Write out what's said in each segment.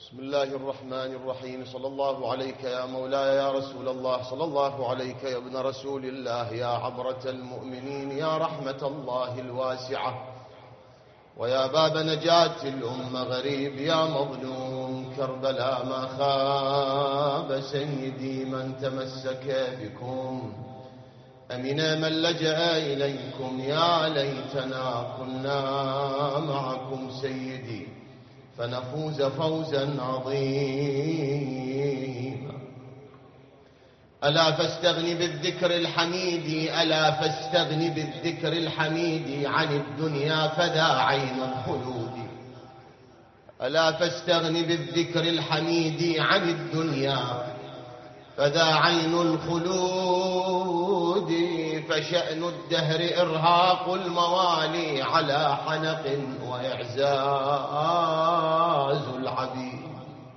بسم الله الرحمن الرحيم. صلى الله عليك يا مولاي يا رسول الله، صلى الله عليك يا ابن رسول الله، يا عبرة المؤمنين، يا رحمة الله الواسعة، ويا باب نجاة الأمة غريب، يا مظلوم كربلاء ما خاب سيدي من تمسك بكم، أمن من لجأ إليكم، يا ليتنا كنا معكم سيدي فنفوز فوزا عظيما. ألا فاستغني بالذكر الحميد، ألا فاستغني بالذكر الحميد عن الدنيا فذا عين الخلود. ألا فاستغني بالذكر الحميد عن الدنيا فذا عين الخلود. فشأن الدهر إرهاق الموالي على حنق وإعزاز العبيد.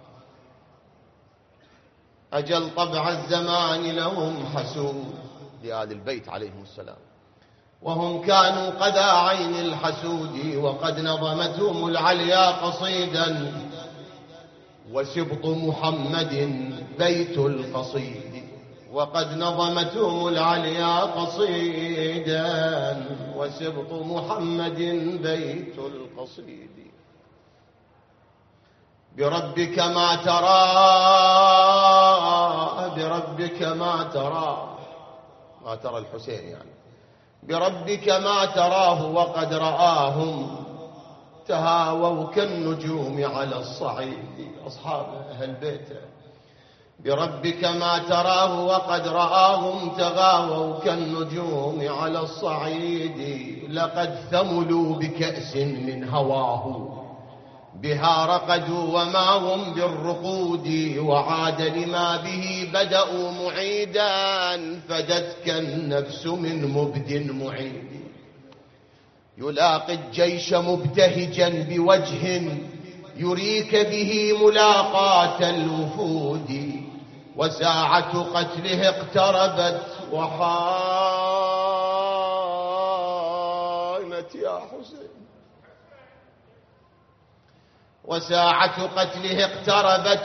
أجل طبع الزمان لهم حسود، لآل البيت عليهم السلام، وهم كانوا قذا عين الحسود. وقد نظمتهم العليا قصيدا وسبط محمد بيت القصيد. وقد نظمتهم العليا قصيدا وسبط محمد بيت القصيد. بربك ما ترى، بربك ما ترى، ما ترى الحسين يعني، بربك ما تراه وقد رآهم تهاووا كالنجوم على الصعيد. أصحاب أهل بيته بربك ما تراه وقد رآهم تغاووا كالنجوم على الصعيد. لقد ثملوا بكأس من هواه بها رقدوا وما هم بالرقود. وعاد لما به بدأوا معيدا فدتك النفس من مبد معيد. يلاقي الجيش مبتهجا بوجه يريك به ملاقاة الوفود. وساعة قتله اقتربت وحانت يا حسين. وساعة قتله اقتربت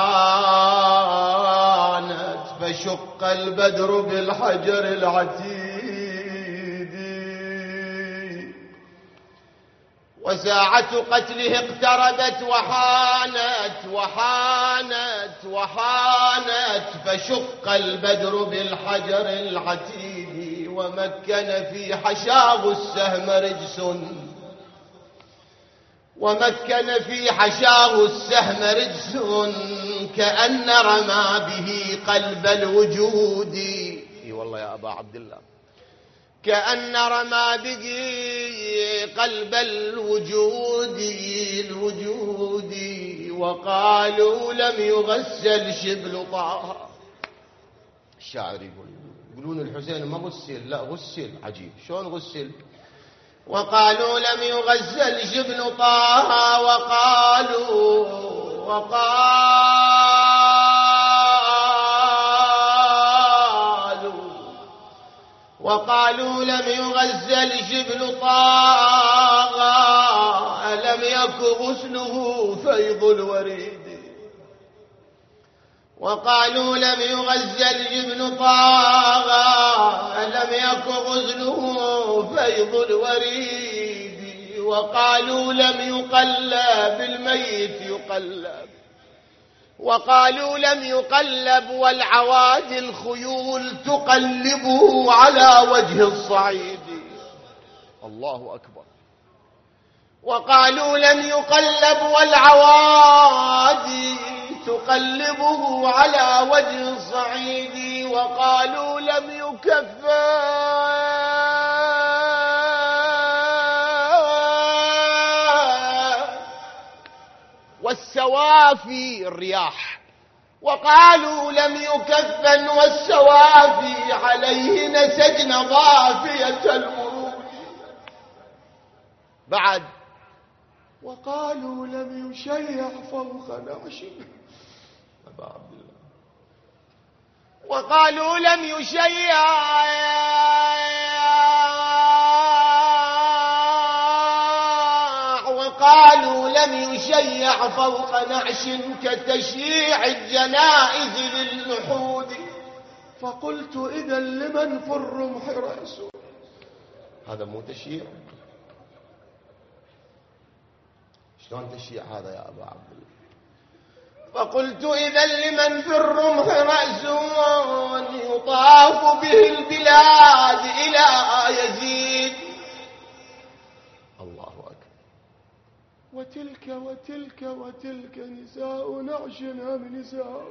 وحانت فشق البدر بالحجر العتيد. وساعة قتله اقتربت وحانت فشق البدر بالحجر العتيد. ومكن في حشاه السهم رجس، ومكن في حشاه السهم رجس كأن رمى به قلب الوجود. اي والله يا أبا عبد الله، كأن رمى به قلب الوجود. وقالوا لم يغسل شبل طه. الشاعر يقولون الحسين ما غسل، لا غسل. عجيب شلون غسل؟ وقالوا لم يغسل شبل طه. وقالوا لم يغسل شبل طه. ألم يك غسله فيض الوريد. وقالوا لم يغسل شبل طه. ألم يك غسله فيض الوريد. وقالوا لم يقلب الميت يقلب. وقالوا لم يقلب والعواد الخيول تقلبه على وجه الصعيد. الله أكبر. وقالوا لم يقلب والعواد تقلبه على وجه الصعيد. وقالوا لم يكفى والسوافي الرياح. وقالوا لم يكفن والسوافي عليه نسجن ضافية المروج. بعد وقالوا لم يشيع فوق نعشه. أبا عبد الله. وقالوا لم يشيع وقالوا لم يشيع يشيع فوق نعش كتشييع الجنائز للنحود. فقلت إذا لمن في الرمح رأس؟ هذا مو تشييع؟ شلون تشييع هذا يا أبا عبد الله؟ فقلت إذا لمن في الرمح رأس يطاف به البلاد إلى يزيد. الله أكبر. وتلك وتلك وتلك نساء نعشنا من نساء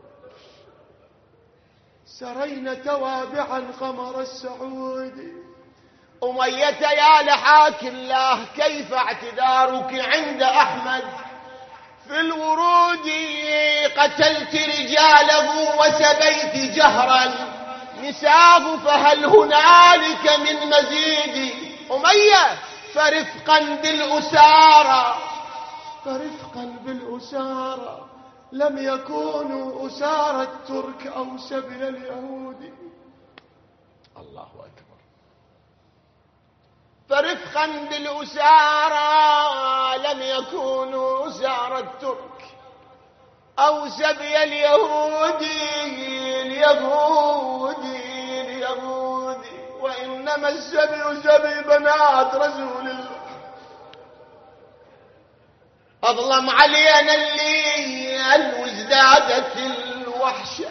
سرين توابعا خمر السعود. أمية يا لحاك الله كيف اعتذارك عند أحمد في الورود؟ قتلت رجاله وسبيت جهرا نساه فهل هنالك من مزيد؟ أمية فرفقا بالأسارى، فرفقا بالأسارى لم يكونوا أسارى الترك أو سبي اليهود. الله أكبر. فرفقا بالأسارى لم يكونوا أسارى الترك أو سبي اليهودي وإنما السبي سبي بنات رسول الله. أظلم علينا الليل وازدادت الوحشة،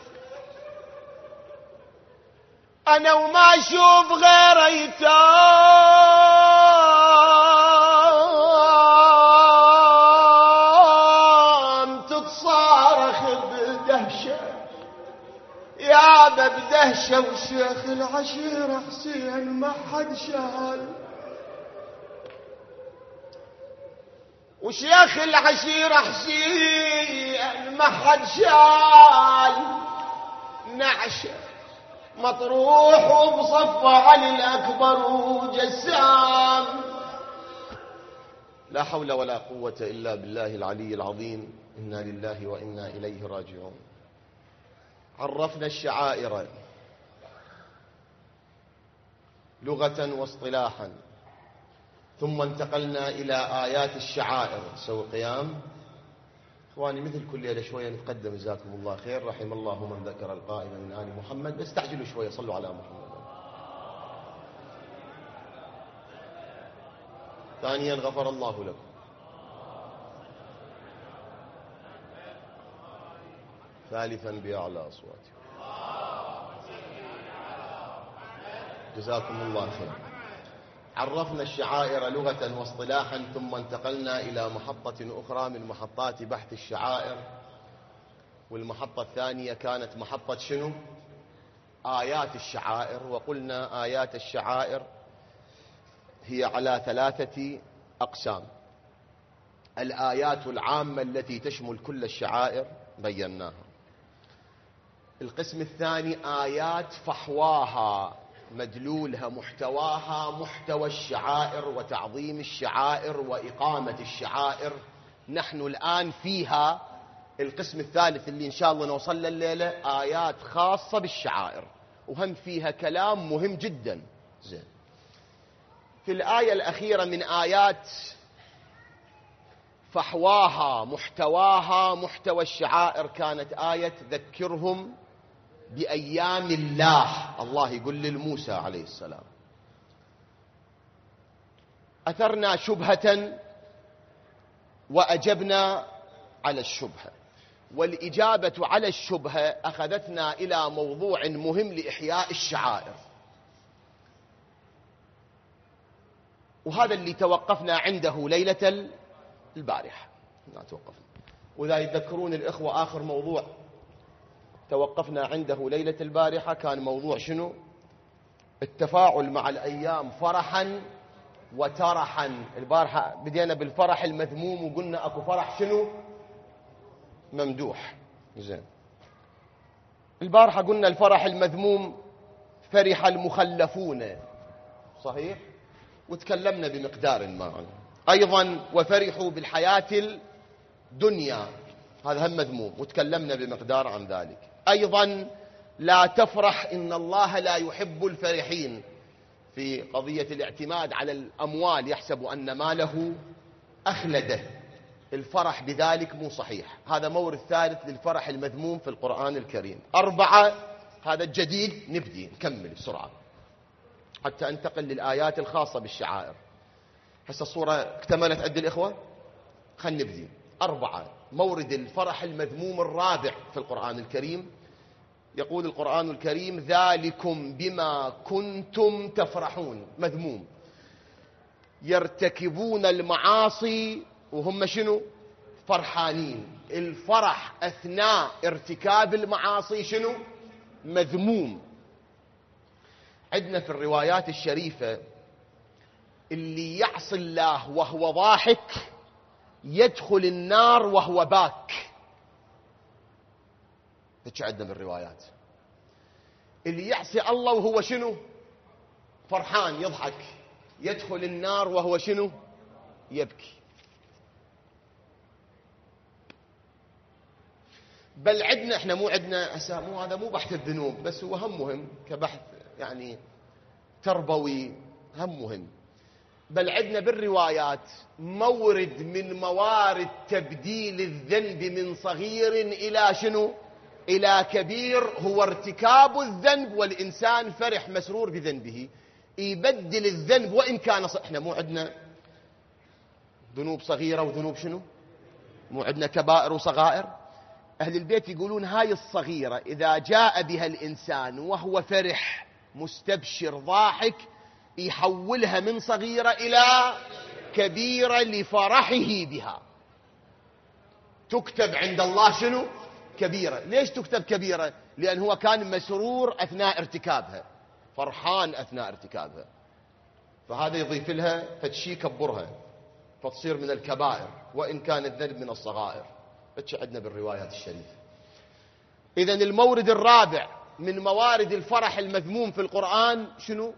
أنا وما أشوف غير أيتام تتصارخ بدهشة يا بدهشة. وشيخ العشيرة حسين ما حد شال، وشيخ العشيرة حسين ما حد شال نعشه مطروح وبصف علي الأكبر وجسام. لا حول ولا قوة إلا بالله العلي العظيم. إنا لله وإنا إليه راجعون. عرفنا الشعائر لغة واصطلاحا، ثم انتقلنا إلى آيات الشعائر. سوي قيام إخواني مثل كل ليلة شوية نتقدم جزاكم الله خير. رحم الله من ذكر القائم من آل محمد. بس تعجلوا شوية، صلوا على محمد. ثانيا غفر الله لكم. ثالثا بأعلى أصواتكم. جزاكم الله خير. عرفنا الشعائر لغة واصطلاحا، ثم انتقلنا إلى محطة أخرى من محطات بحث الشعائر، والمحطة الثانية كانت محطة شنو؟ آيات الشعائر. وقلنا آيات الشعائر هي على 3 أقسام. الآيات العامة التي تشمل كل الشعائر بيناها. القسم الثاني آيات فحواها، مدلولها محتواها محتوى الشعائر وتعظيم الشعائر وإقامة الشعائر. نحن الآن فيها القسم الثالث اللي إن شاء الله نوصل له الليلة، آيات خاصة بالشعائر، وهم فيها كلام مهم جدا. زين. في الآية الأخيرة من آيات فحواها محتواها محتوى الشعائر كانت آية ذكرهم بأيام الله. الله يقول للموسى عليه السلام: أثرنا شبهة وأجبنا على الشبهة، والإجابة على الشبهة أخذتنا إلى موضوع مهم لإحياء الشعائر، وهذا اللي توقفنا عنده ليلة البارحة. وإذا يتذكرون الإخوة آخر موضوع توقفنا عنده ليلة البارحة كان موضوع شنو؟ التفاعل مع الأيام فرحا وترحا. البارحة بدينا بالفرح المذموم وقلنا أكو فرح شنو؟ ممدوح. زين. البارحة قلنا الفرح المذموم فرح المخلفون، صحيح؟ وتكلمنا بمقدار ما عنه. أيضا وفرحوا بالحياة الدنيا، هذا هم مذموم وتكلمنا بمقدار عن ذلك. أيضا لا تفرح إن الله لا يحب الفرحين، في قضية الاعتماد على الأموال، يحسب أن ماله أخلده. الفرح بذلك مو صحيح. هذا مورد ثالث للفرح المذموم في القرآن الكريم. 4، هذا الجديد، نبدي نكمل بسرعة حتى انتقل للآيات الخاصة بالشعائر. هسه الصورة اكتملت عند الإخوة، خلينا نبدي. 4، مورد الفرح المذموم الرابع في القرآن الكريم. يقول القرآن الكريم: ذلكم بما كنتم تفرحون. مذموم، يرتكبون المعاصي وهم شنو؟ فرحانين. الفرح أثناء ارتكاب المعاصي شنو؟ مذموم. عندنا في الروايات الشريفة: اللي يعصي الله وهو ضاحك يدخل النار وهو باك. هيك عندنا بالروايات. اللي يعصي الله وهو شنو؟ فرحان يضحك، يدخل النار وهو شنو؟ يبكي. بل عندنا احنا، مو عندنا مو هذا مو بحث الذنوب بس، هو هم مهم كبحث يعني تربوي، هم مهم. بل عندنا بالروايات مورد من موارد تبديل الذنب من صغير إلى شنو؟ إلى كبير، هو ارتكاب الذنب والإنسان فرح مسرور بذنبه، يبدل الذنب وإن كان احنا مو عندنا ذنوب صغيرة وذنوب شنو؟ مو عندنا كبائر وصغائر. أهل البيت يقولون هاي الصغيرة إذا جاء بها الإنسان وهو فرح مستبشر ضاحك يحولها من صغيرة إلى كبيرة لفرحه بها، تكتب عند الله شنو؟ كبيرة. ليش تكتب كبيرة؟ لأن هو كان مسرور أثناء ارتكابها، فرحان أثناء ارتكابها، فهذا يضيف لها فتشي كبرها فتصير من الكبائر وإن كان الذنب من الصغائر. فتش عندنا بالروايات الشريفة. إذن المورد الرابع من موارد الفرح المذموم في القرآن شنو؟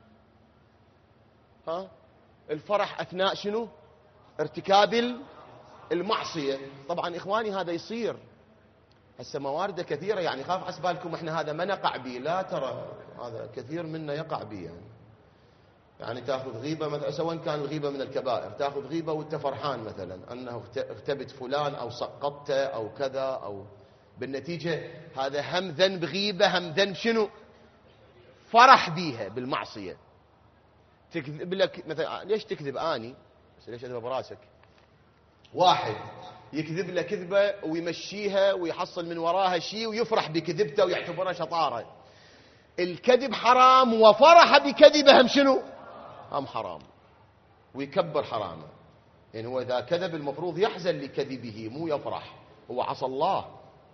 الفرح أثناء شنو؟ ارتكاب المعصية. طبعا إخواني هذا يصير هسه موارده كثيرة، يعني خاف عسبالكم احنا هذا ما نقع به، لا ترى هذا كثير منا يقع به. يعني تاخذ غيبة مثلا، سواء كان الغيبة من الكبائر، تاخذ غيبة وانت فرحان مثلا أنه اغتبت فلان أو سقطته أو كذا، أو بالنتيجة هذا هم ذنب غيبة، هم ذنب شنو؟ فرح بيها بالمعصية. تكذب لك مثلا، ليش تكذب آني؟ بس ليش أذبه براسك؟ واحد يكذب له كذبة ويمشيها ويحصل من وراها شيء ويفرح بكذبته ويعتبرها شطارة. الكذب حرام وفرح بكذبه هم شنو؟ هم حرام، ويكبر حرامه. يعني هو إذا كذب المفروض يحزن لكذبه مو يفرح، هو عصى الله.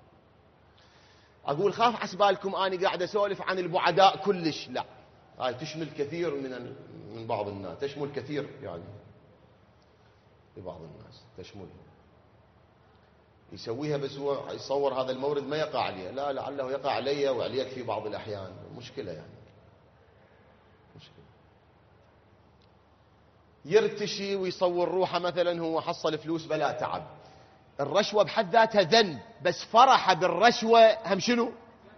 أقول خاف عسبالكم أنا قاعد أسولف عن البعداء كلش، لا، هاي تشمل كثير من بعض الناس، تشمل كثير يعني لبعض الناس تشمل، يسويها بس هو يصور هذا المورد ما يقع عليه، لا لعله يقع علي وعليك في بعض الأحيان. مشكلة يعني، مشكلة. يرتشي ويصور روحه مثلا هو حصل فلوس بلا تعب. الرشوة بحد ذاتها ذنب، بس فرح بالرشوة هم شنو؟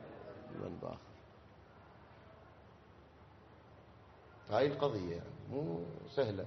هاي القضية يعني مو سهلة.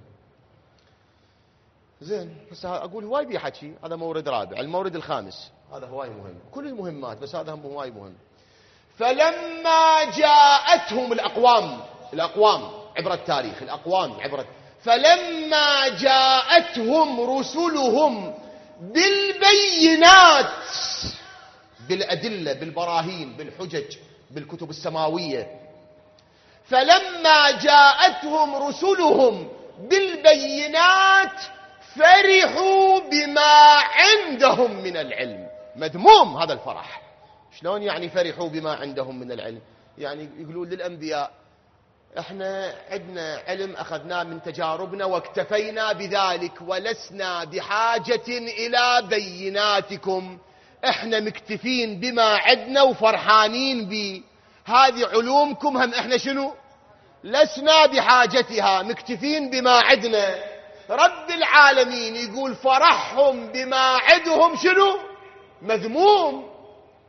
زين، بس أقول هواي بيحكي، هذا مورد رابع. المورد الخامس هذا هواي مهم، كل المهمات بس هذا هم هواي مهم. فلما جاءتهم الأقوام عبر التاريخ، الأقوام عبر، فلما جاءتهم رسلهم بالبينات، بالأدلة، بالبراهين، بالحجج، بالكتب السماوية. فلما جاءتهم رسلهم بالبينات فرحوا بما عندهم من العلم. مذموم هذا الفرح. شلون يعني فرحوا بما عندهم من العلم؟ يعني يقولون للأنبياء احنا عندنا علم أخذناه من تجاربنا واكتفينا بذلك ولسنا بحاجة إلى بيناتكم، احنا مكتفين بما عندنا وفرحانين به. هذه علومكم هم احنا شنو؟ لسنا بحاجتها، مكتفين بما عندنا. رب العالمين يقول فرحهم بما عندهم شنو؟ مذموم.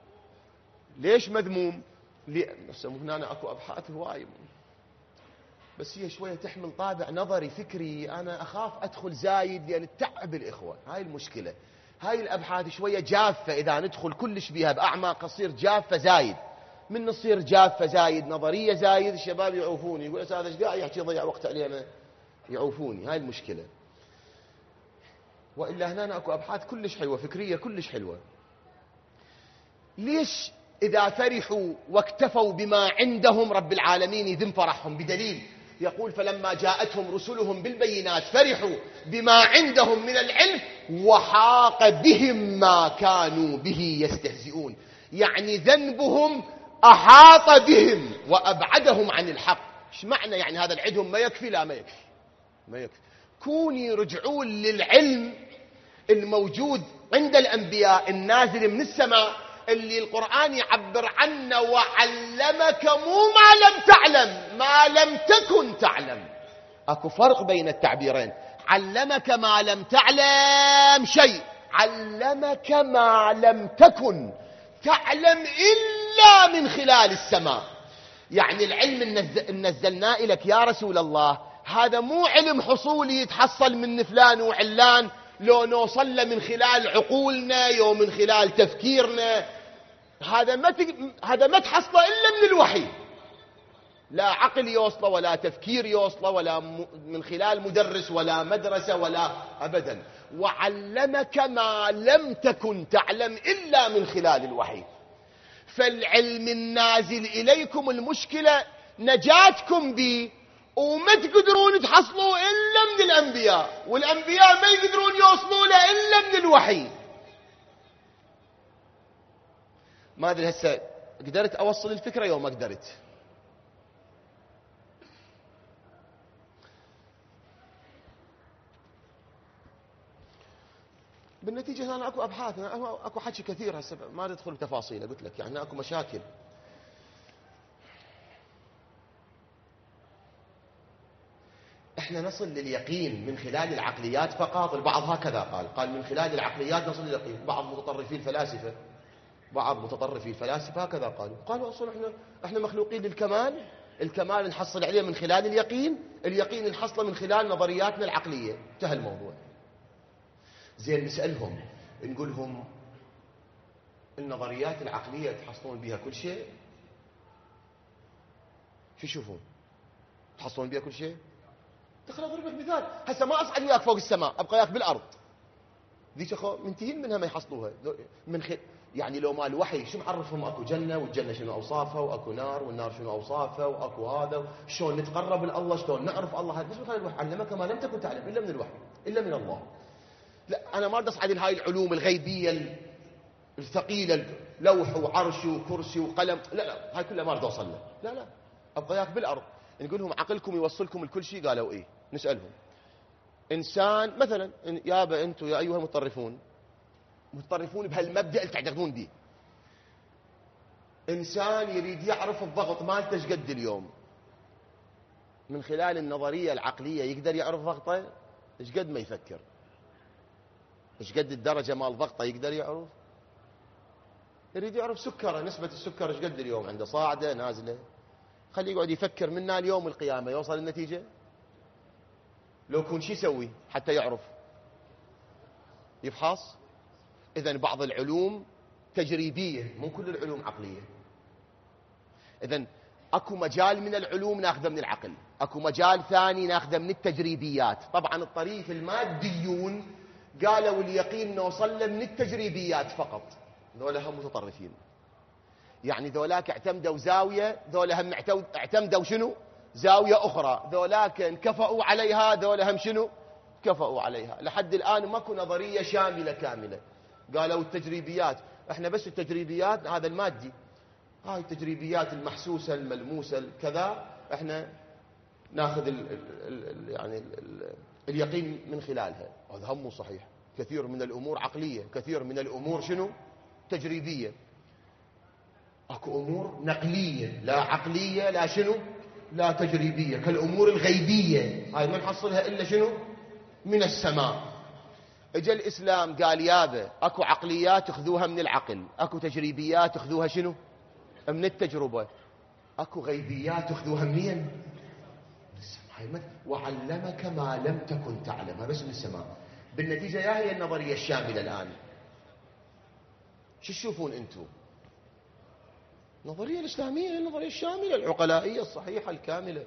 ليش مذموم؟ هنا اكو ابحاث هواي. بس هي شوية تحمل طابع نظري فكري، أنا أخاف أدخل زايد لأن تعب الإخوة. هاي المشكلة. هاي الأبحاث شوية جافة، إذا ندخل كلش بيها بأعماق تصير جافة زايد. من نصير جافة زايد نظرية زايد الشباب يعوفوني، يقول أستاذ إيش قاعد يحكي يضيع وقت علينا، يعوفوني. هاي المشكلة. وإلا هنا أكو أبحاث كلش حلوة فكرية كلش حلوة. ليش إذا فرحوا واكتفوا بما عندهم رب العالمين يذم فرحهم؟ بدليل يقول فلما جاءتهم رسلهم بالبينات فرحوا بما عندهم من العلم وحاق بهم ما كانوا به يستهزئون. يعني ذنبهم أحاط بهم وأبعدهم عن الحق. ايش معنى يعني هذا العدهم ما يكفي؟ لا ما يكفي، ما يكفي. كوني رجعون للعلم الموجود عند الأنبياء النازل من السماء اللي القرآن يعبر عنه وعلمك مو ما لم تعلم، ما لم تكن تعلم. اكو فرق بين التعبيرين. علمك ما لم تعلم شيء، علمك ما لم تكن تعلم إلا من خلال السماء. يعني العلم نزلناه إليك يا رسول الله، هذا مو علم حصولي يتحصل من فلان وعلان لو نوصل له من خلال عقولنا يو من خلال تفكيرنا. هذا ما تحصله إلا من الوحي. لا عقل يوصله ولا تفكير يوصله ولا من خلال مدرس ولا مدرسة ولا أبدا. وعلمك ما لم تكن تعلم إلا من خلال الوحي. فالعلم النازل إليكم المشكلة نجاتكم به، وما تقدرون تحصلوا إلا من الأنبياء، والأنبياء ما يقدرون يوصلوا له إلا من الوحي. ما أدري هسه قدرت أوصل الفكرة يوم ما قدرت. بالنتيجة أنا أكو أبحاث، أكو حكي كثير هسه ما ندخل بتفاصيله. قلت لك يعني أكو مشاكل. احنا نصل لليقين من خلال العقليات فقط. البعض هكذا قال من خلال العقليات نصل لليقين. بعض متطرفي الفلاسفة هكذا قالوا اصلا احنا مخلوقين للكمال، الكمال نحصل عليه من خلال اليقين نحصله من خلال نظرياتنا العقلية. انتهى الموضوع. زين نسألهم نقولهم النظريات العقلية تحصلون بها كل شيء؟ شو يشوفون؟ تحصلون بها كل شيء؟ تخيل أضرب لك مثال. هسه ما أصعد وياك فوق السماء، أبقى وياك بالأرض. ذيك أخو منتهين منها ما يحصلوها. يعني لو ما الوحي شو معرفهم أكو جنة، والجنة شنو أوصافها، وأكو نار والنار شنو أوصافها، وأكو هذا شلون نتقرب لله، شلون نعرف الله. هذا بس من خلال الوحي. علمك ما لم تكن تعلم إلا من الوحي، إلا من الله. لا أنا ما بدي أصعد لهاي العلوم الغيبية الثقيلة، لوح وعرش وكرسي وقلم، لا هاي كلها ما بدي أوصل له. لا أبقى وياك بالأرض. نقول لهم عقلكم يوصلكم لكل شيء؟ قالوا إيه. نسألهم إنسان مثلا، يابا أنتم يا أيها المتطرفون بهالمبدأ اللي تعتقدون به، إنسان يريد يعرف الضغط مالته ايش قد اليوم، من خلال النظرية العقلية يقدر يعرف ضغطه ايش قد ما يفكر، ايش قد الدرجة مال ضغطه يقدر يعرف. يريد يعرف سكره، نسبة السكر ايش قد اليوم عنده، صاعدة نازلة. خليه يقعد يفكر منا اليوم القيامة يوصل النتيجة. لو يكون شو يسوي حتى يعرف؟ يفحص. إذن بعض العلوم تجريبية، مو كل العلوم عقلية. إذن أكو مجال من العلوم ناخذه من العقل، أكو مجال ثاني ناخذه من التجريبيات. طبعا الطريف الماديون قالوا اليقين نوصل له من التجريبيات فقط. ذولا هم متطرفين. يعني ذولاك اعتمدوا زاوية، ذولا هم اعتمدوا شنو؟ زاوية أخرى. ذولاك انكفأوا عليها، ذولا هم شنو؟ كفأوا عليها. لحد الآن ماكو نظرية شاملة كاملة. قالوا التجريبيات، احنا بس التجريبيات هذا المادي، هاي التجريبيات المحسوسة الملموسة كذا احنا ناخذ اليقين من خلالها. هذا هم صحيح. كثير من الأمور عقلية، كثير من الأمور شنو؟ تجريبية. اكو أمور نقلية لا عقلية لا شنو؟ لا تجريبية، كالأمور الغيبية. هاي ما نحصلها إلا شنو؟ من السماء. اجى الإسلام قال يابا اكو عقليات تاخذوها من العقل، اكو تجريبيات تاخذوها شنو؟ من التجربة، اكو غيبيات تاخذوها منين؟ وعلمك ما لم تكن تعلم، بس من السماء. بالنتيجة يا هي النظرية الشاملة الآن. شو تشوفون أنتم؟ النظرية الإسلامية هي النظرية الشاملة العقلائية الصحيحة الكاملة.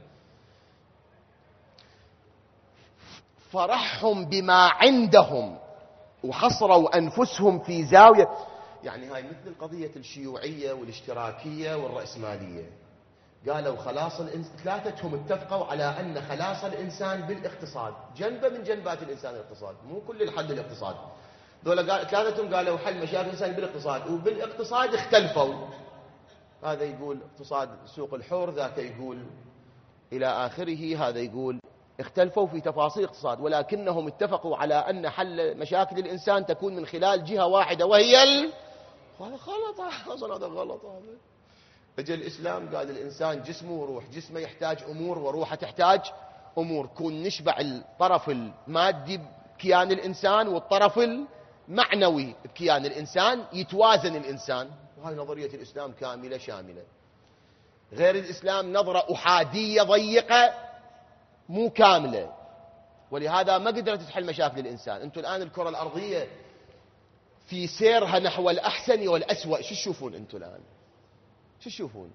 فرحهم بما عندهم وحصروا أنفسهم في زاوية. يعني هاي مثل القضية الشيوعية والاشتراكية والرأسمالية. قالوا خلاص ثلاثتهم اتفقوا على أن خلاص الإنسان بالاقتصاد، جنبه من جنبات الإنسان الاقتصاد، مو كل الحل الاقتصاد. ثلاثتهم قالوا حل مشاكل الإنسان بالاقتصاد، وبالاقتصاد اختلفوا. هذا يقول اقتصاد سوق الحر، ذاك يقول إلى آخره، هذا يقول اختلفوا في تفاصيل الاقتصاد، ولكنهم اتفقوا على أن حل مشاكل الإنسان تكون من خلال جهة واحدة وهي هذا غلط. هذا غلط. اجى الإسلام قال الإنسان جسمه وروح، جسمه يحتاج أمور وروحه تحتاج أمور، كون نشبع الطرف المادي بكيان الإنسان والطرف المعنوي بكيان الإنسان، يتوازن الإنسان. وهي نظرية الإسلام كاملة شاملة. غير الإسلام نظرة أحادية ضيقة مو كاملة، ولهذا ما قدرت تحل مشاكل الإنسان. أنتم الآن الكرة الأرضية في سيرها نحو الأحسن والأسوأ، شو تشوفون أنتم الآن؟ شو تشوفون؟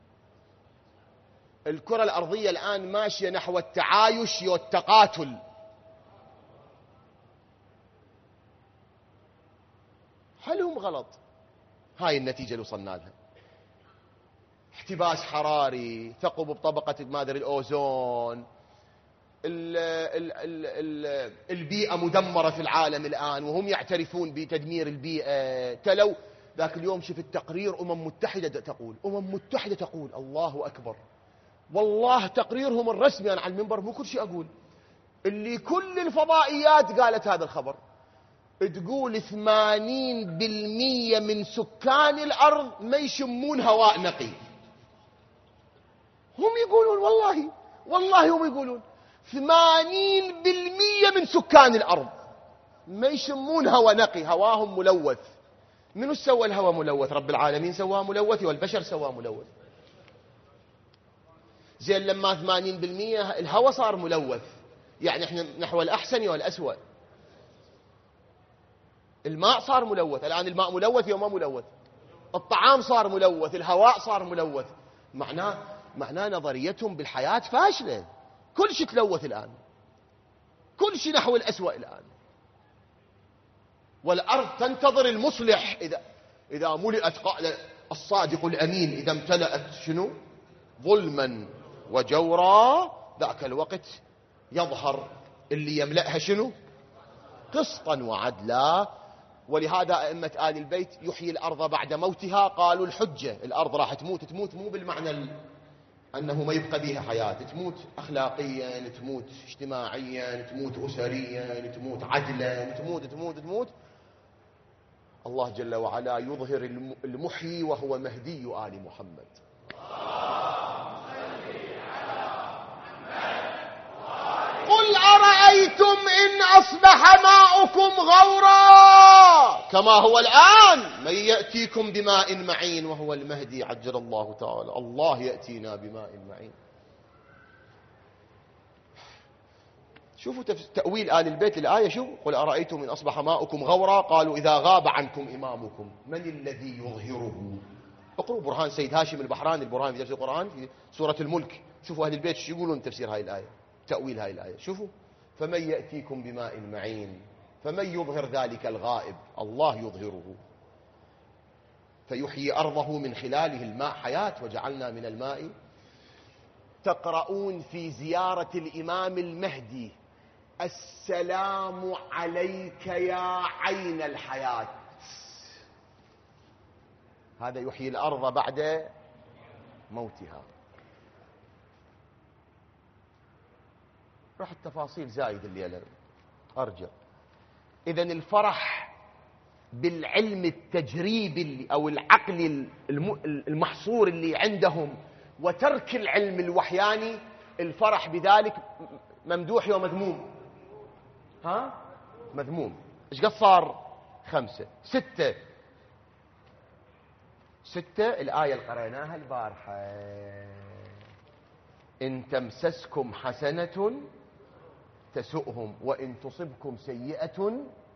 الكرة الأرضية الآن ماشية نحو التعايش والتقاتل. هل هم غلط؟ هاي النتيجة اللي وصلنا لها. احتباس حراري، ثقب بطبقة مادر الأوزون، البيئة مدمرة في العالم الآن وهم يعترفون بتدمير البيئة. تلو ذاك اليوم شفت تقرير أمم متحدة تقول الله أكبر، والله تقريرهم الرسمي أنا على المنبر مو كل شيء أقول، اللي كل الفضائيات قالت هذا الخبر، تقول 80% من سكان الأرض ما يشمون هواء نقي. هم يقولون والله هم يقولون 80% من سكان الأرض ما يشمون هواء نقي، هواهم ملوث. منو سوى الهواء ملوث؟ رب العالمين سواه ملوث والبشر سواه ملوث. زين لما 80% الهواء صار ملوث، يعني احنا نحو الأحسن والأسوأ. الماء صار ملوث، الآن الماء ملوث يوم ما ملوث. الطعام صار ملوث، الهواء صار ملوث. معناه نظريتهم بالحياة فاشلة. كل شيء تلوث الآن، كل شيء نحو الأسوأ الآن. والأرض تنتظر المصلح. إذا ملئت قال الصادق الأمين، إذا امتلأت شنو؟ ظلما وجورا، ذاك الوقت يظهر اللي يملأها شنو؟ قسطا وعدلا. ولهذا أئمة آل البيت يحيي الأرض بعد موتها، قالوا الحجة. الأرض راح تموت مو بالمعنى أنه ما يبقى بها حياة، تموت أخلاقيا، تموت اجتماعيا، تموت أسريا، تموت عدلا، تموت. الله جل وعلا يظهر المحيي وهو مهدي آل محمد. قل أرأيتم إن أصبح ماؤكم غورا كما هو الآن من يأتيكم بماء معين وهو المهدي عجل الله تعالى. الله يأتينا بماء معين. شوفوا تأويل آل البيت الآية. شو قل أرأيتم إن أصبح ماؤكم غورا قالوا إذا غاب عنكم إمامكم من الذي يظهره. اقرأوا برهان سيد هاشم البحراني، البرهان في تفسير القرآن في سورة الملك. شوفوا أهل البيت شو يقولون تفسير هاي الآية، تأويل هاي الآية. شوفوا فمن يأتيكم بماء معين، فمن يظهر ذلك الغائب؟ الله يظهره فيحيي أرضه من خلاله. الماء حياة، وجعلنا من الماء. تقرؤون في زيارة الإمام المهدي السلام عليك يا عين الحياة. هذا يحيي الأرض بعد موتها. راح التفاصيل زايد الليلة أرجع. إذن الفرح بالعلم التجريبي أو العقل المحصور اللي عندهم وترك العلم الوحياني، الفرح بذلك ممدوح ومذموم. مذموم. ايش قد صار؟ 5 6 الآية اللي قرأناها البارحة إن تمسسكم حسنة تسؤهم وإن تصبكم سيئة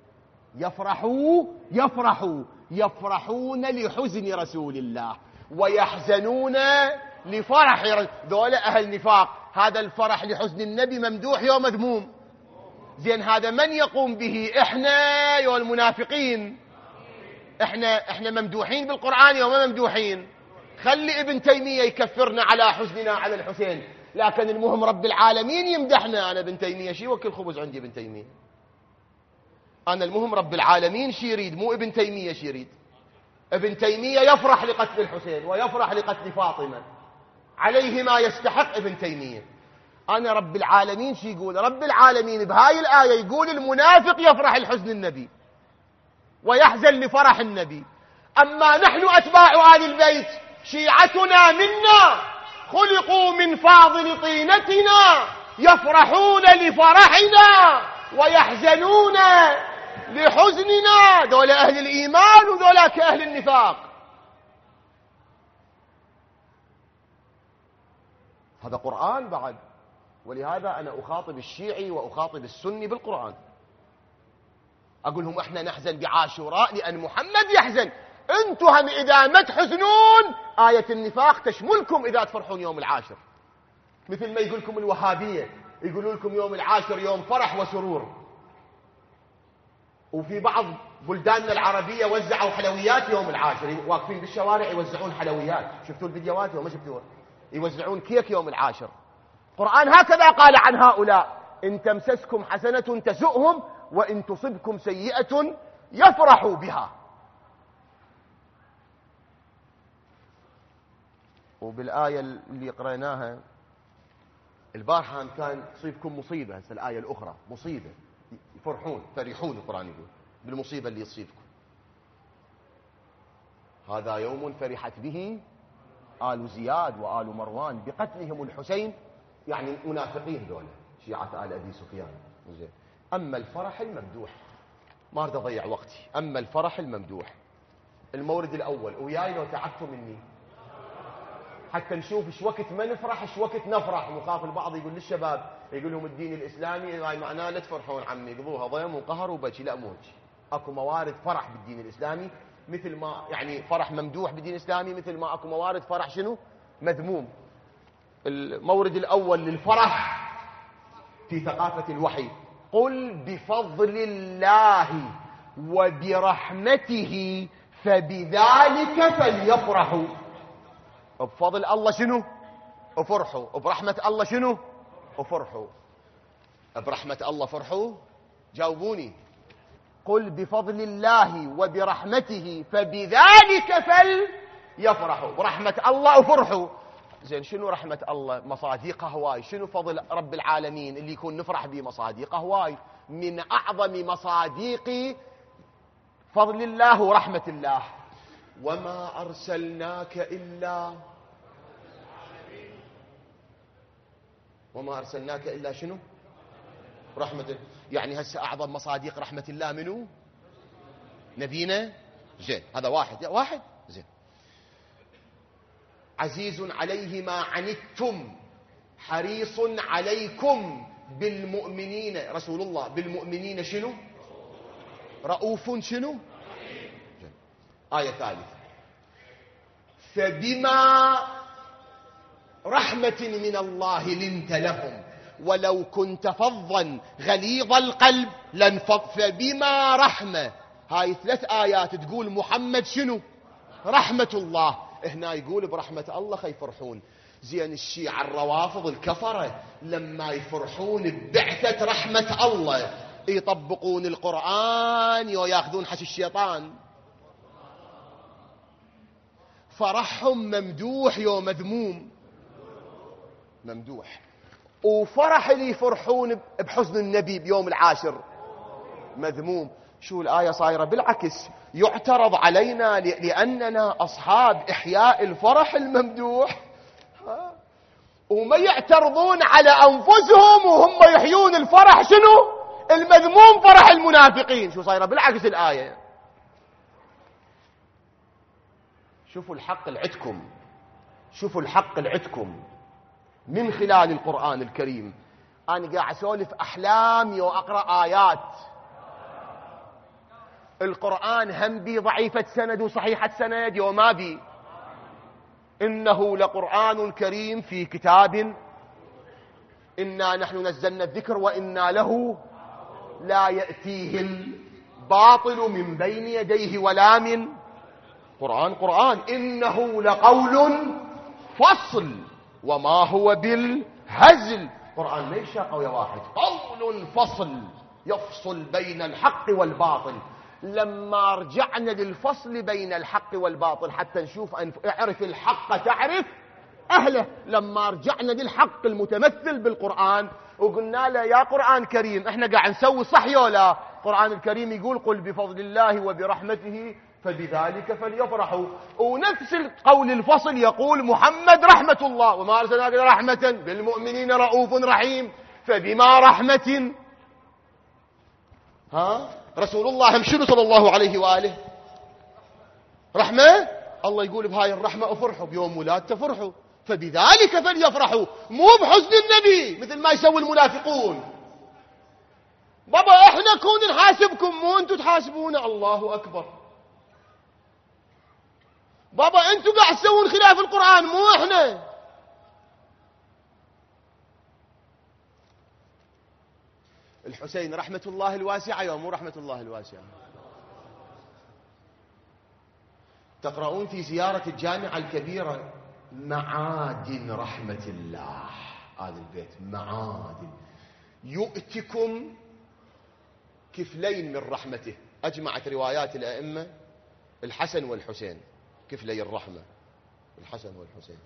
يفرحون لحزن رسول الله ويحزنون لفرح ذولا أهل نفاق. هذا الفرح لحزن النبي ممدوح يوم مذموم. زين هذا من يقوم به؟ إحنا يا المنافقين. إحنا ممدوحين بالقرآن يوم ممدوحين. خلي ابن تيمية يكفرنا على حزننا على الحسين، لكن المهم رب العالمين يمدحنا. أنا ابن تيمية شي وكل خبز عندي ابن تيمية. أنا المهم رب العالمين شي يريد، مو ابن تيمية شي يريد. ابن تيمية يفرح لقتل الحسين ويفرح لقتل فاطمة، عليه ما يستحق ابن تيمية. أنا رب العالمين شي يقول؟ رب العالمين بهاي الآية يقول المنافق يفرح لحزن النبي ويحزن لفرح النبي. أما نحن أتباع آل البيت شيعتنا منا خلقوا من فاضل طينتنا يفرحون لفرحنا ويحزنون لحزننا. دول أهل الإيمان وذولاك أهل النفاق. هذا قرآن بعد. ولهذا أنا أخاطب الشيعي وأخاطب السني بالقرآن، أقول لهم إحنا نحزن بعاشوراء لأن محمد يحزن. أنتم هم إذا ما تحزنون آية النفاق تشملكم إذا تفرحون يوم العاشر. مثل ما يقول لكم الوهابية، يقولوا لكم يوم العاشر يوم فرح وسرور. وفي بعض بلداننا العربية وزعوا حلويات يوم العاشر، واقفين بالشوارع يوزعون حلويات. شفتوا الفيديوهات وما شفتوها؟ يوزعون كيك يوم العاشر. القرآن هكذا قال عن هؤلاء: إن تمسسكم حسنة تسؤهم وإن تصبكم سيئة يفرحوا بها. وبالآية اللي قرأناها البارحة كان تصيبكم مصيبة، هسه الآية الأخرى مصيبة فرحون القرآن يقول بالمصيبة اللي تصيبكم. هذا يوم فرحت به آل زياد وآل مروان بقتلهم الحسين، يعني منافقين دول شيعة آل أبي سفيان. أما الفرح الممدوح، ما أريد أضيع وقتي، أما الفرح الممدوح المورد الأول وياي لو تعبتوا مني حتى نشوف ايش وقت ما نفرح ايش وقت نفرح. مخاف البعض يقول للشباب، يقول لهم الدين الإسلامي هاي معناه لا تفرحون عمي، يقضوها ضيم وقهر وبكي. لا مو هيك. اكو موارد فرح بالدين الإسلامي، مثل ما يعني فرح ممدوح بالدين الإسلامي، مثل ما اكو موارد فرح شنو؟ مذموم. المورد الأول للفرح في ثقافة الوحي: قل بفضل الله وبرحمته فبذلك فليفرحوا. بفضل الله شنو؟ افرحوا. برحمة الله شنو؟ افرحوا. برحمة الله فرحوا؟ جاوبوني. قل بفضل الله وبرحمته فبذلك فليفرحوا. برحمة الله افرحوا. زين شنو رحمة الله؟ مصاديقه هواي. شنو فضل رب العالمين اللي يكون نفرح به؟ مصاديقه هواي. من أعظم مصاديق فضل الله ورحمة الله: وما أرسلناك إلا شنو؟ رحمة. يعني هسه أعظم مصاديق رحمة الله منو؟ نبينا. زين هذا واحد. زين عزيز عليه ما عنتم حريص عليكم بالمؤمنين. رسول الله بالمؤمنين شنو؟ رؤوف شنو؟ آية ثالثة: فبما رحمة من الله لنت لهم ولو كنت فظا غليظ القلب لانفض. فبما رحمة. هاي 3 آيات تقول محمد شنو؟ رحمة الله. هنا يقول برحمة الله خيفرحون. زين الشيعة الروافض الكفرة لما يفرحون ببعثة رحمة الله يطبقون القرآن وياخذون حش الشيطان. فرحهم ممدوح يوم مذموم ممدوح. وفرح اللي يفرحون بحزن النبي بيوم العاشر مذموم. شو الآية صايرة بالعكس، يعترض علينا لأننا أصحاب إحياء الفرح الممدوح، وما يعترضون على أنفسهم وهم يحيون الفرح شنو؟ المذموم، فرح المنافقين. شو صايرة بالعكس الآية. شوفوا الحق لعدكم، شوفوا الحق لعدكم. من خلال القرآن الكريم. أنا قاعد أسولف أحلامي وأقرأ آيات. القرآن هم بي ضعيفة سند وصحيحة سند وما بي. إنه لقرآن كريم في كتاب، إنا نحن نزلنا الذكر وإنا له لا يأتيه الباطل من بين يديه ولا من قرآن. إنه لقول فصل وما هو بالهزل. قرآن ليس شاقة ويا واحد، قول فصل يفصل بين الحق والباطل. لما رجعنا للفصل بين الحق والباطل حتى نشوف اعرف الحق تعرف أهله. لما رجعنا للحق المتمثل بالقرآن وقلنا له يا قرآن كريم احنا قاعد نسوي صح ولا؟ القرآن الكريم يقول قل بفضل الله وبرحمته فبذلك فليفرحوا. ونفس القول الفصل يقول محمد رحمة الله وما أرسلناك إلا رحمة بالمؤمنين رؤوف رحيم. فبما رحمة رسول الله هم شنو صلى الله عليه وآله؟ رحمة. الله يقول بهاي الرحمة افرحوا بيوم ولادته فرحوا. فبذلك فليفرحوا، مو بحزن النبي مثل ما يسوي المنافقون. بابا احنا كون نحاسبكم مو انتم تحاسبونا. الله اكبر. بابا انتم قاعد تسوون خلاف القرآن مو احنا. الحسين رحمة الله الواسعة يا مو رحمة الله الواسعة. تقرؤون في زيارة الجامعة الكبيرة معادن رحمة الله. هذا البيت معادن يؤتكم كفلين من رحمته. أجمعت روايات الأئمة الحسن والحسين كفلي الرحمة، الحسن والحسين.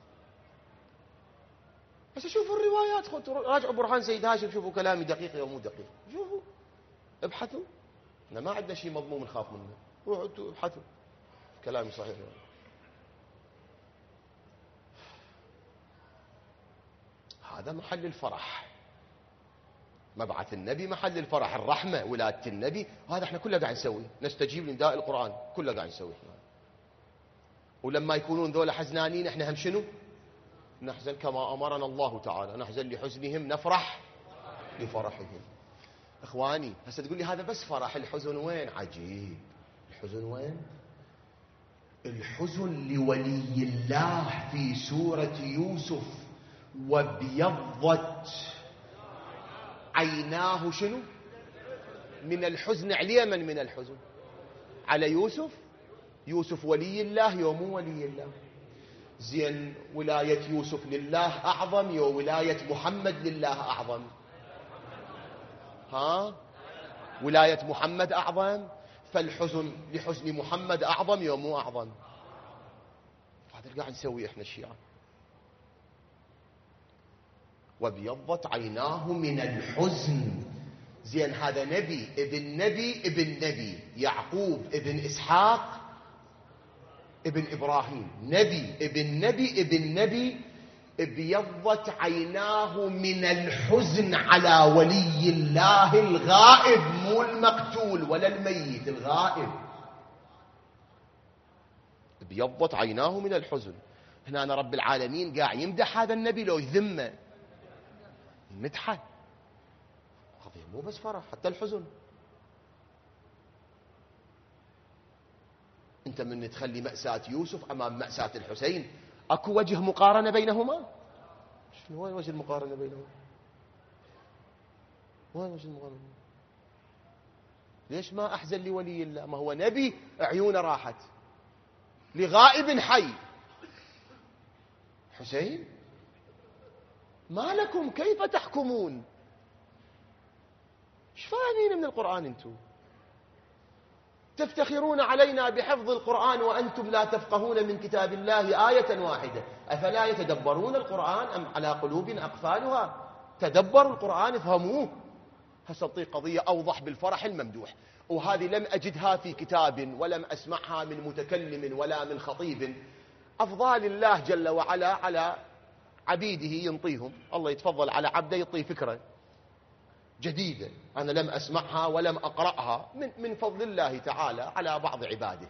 بس شوفوا الروايات، راجعوا برهان سيد هاشم، شوفوا كلامي دقيق أو مو دقيق، شوفوا ابحثوا. احنا ما عندنا شيء مضمون نخاف منه، روحوا ابحثوا كلامي صحيح. هذا محل الفرح، مبعث النبي محل الفرح، الرحمة، ولادة النبي. وهذا احنا كله قاعد نسوي، نستجيب لنداء القرآن، كله قاعد نسوي احنا. ولما يكونون ذولا حزنانين احنا هم شنو؟ نحزن كما أمرنا الله تعالى، نحزن لحزنهم نفرح لفرحهم. اخواني هسه تقول لي هذا بس فرح، الحزن وين؟ عجيب. الحزن وين؟ الحزن لولي الله في سورة يوسف وابيضت عيناه شنو؟ من الحزن. على من الحزن؟ على يوسف. يوسف ولي الله يوم ولي الله. زين ولاية يوسف لله أعظم يو ولاية محمد لله أعظم؟ ولاية محمد أعظم. فالحزن لحزن محمد أعظم يو مو أعظم؟ هذا اللي قاعد نسويه احنا الشيعة. وابيضت عيناه من الحزن. زين هذا نبي ابن نبي ابن نبي، يعقوب ابن إسحاق ابن إبراهيم، نبي ابن نبي ابن نبي. ابيضت عيناه من الحزن على ولي الله الغائب، مو المقتول ولا الميت، الغائب. ابيضت عيناه من الحزن. هنا أنا رب العالمين قاعد يمدح هذا النبي لو يذمه؟ مدحه. قضية مو بس فرح، حتى الحزن. انت من تخلي مأساة يوسف امام مأساة الحسين، اكو وجه مقارنة بينهما؟ وين وجه المقارنة بينهما؟ وين وجه المقارنة؟ ليش ما احزن لولي الله؟ ما هو نبي عيونه راحت، لغائب حي. حسين ما لكم كيف تحكمون؟ ايش فاهمين من القرآن انتم؟ تفتخرون علينا بحفظ القرآن وأنتم لا تفقهون من كتاب الله آية واحدة. أفلا يتدبرون القرآن أم على قلوب أقفالها؟ تدبروا القرآن افهموه. هسأعطيك قضية أوضح بالفرح الممدوح، وهذه لم أجدها في كتاب ولم أسمعها من متكلم ولا من خطيب. أفضال الله جل وعلا على عبيده ينطيهم. الله يتفضل على عبده يعطيه فكرة جديدة أنا لم أسمعها ولم أقرأها من فضل الله تعالى على بعض عباده.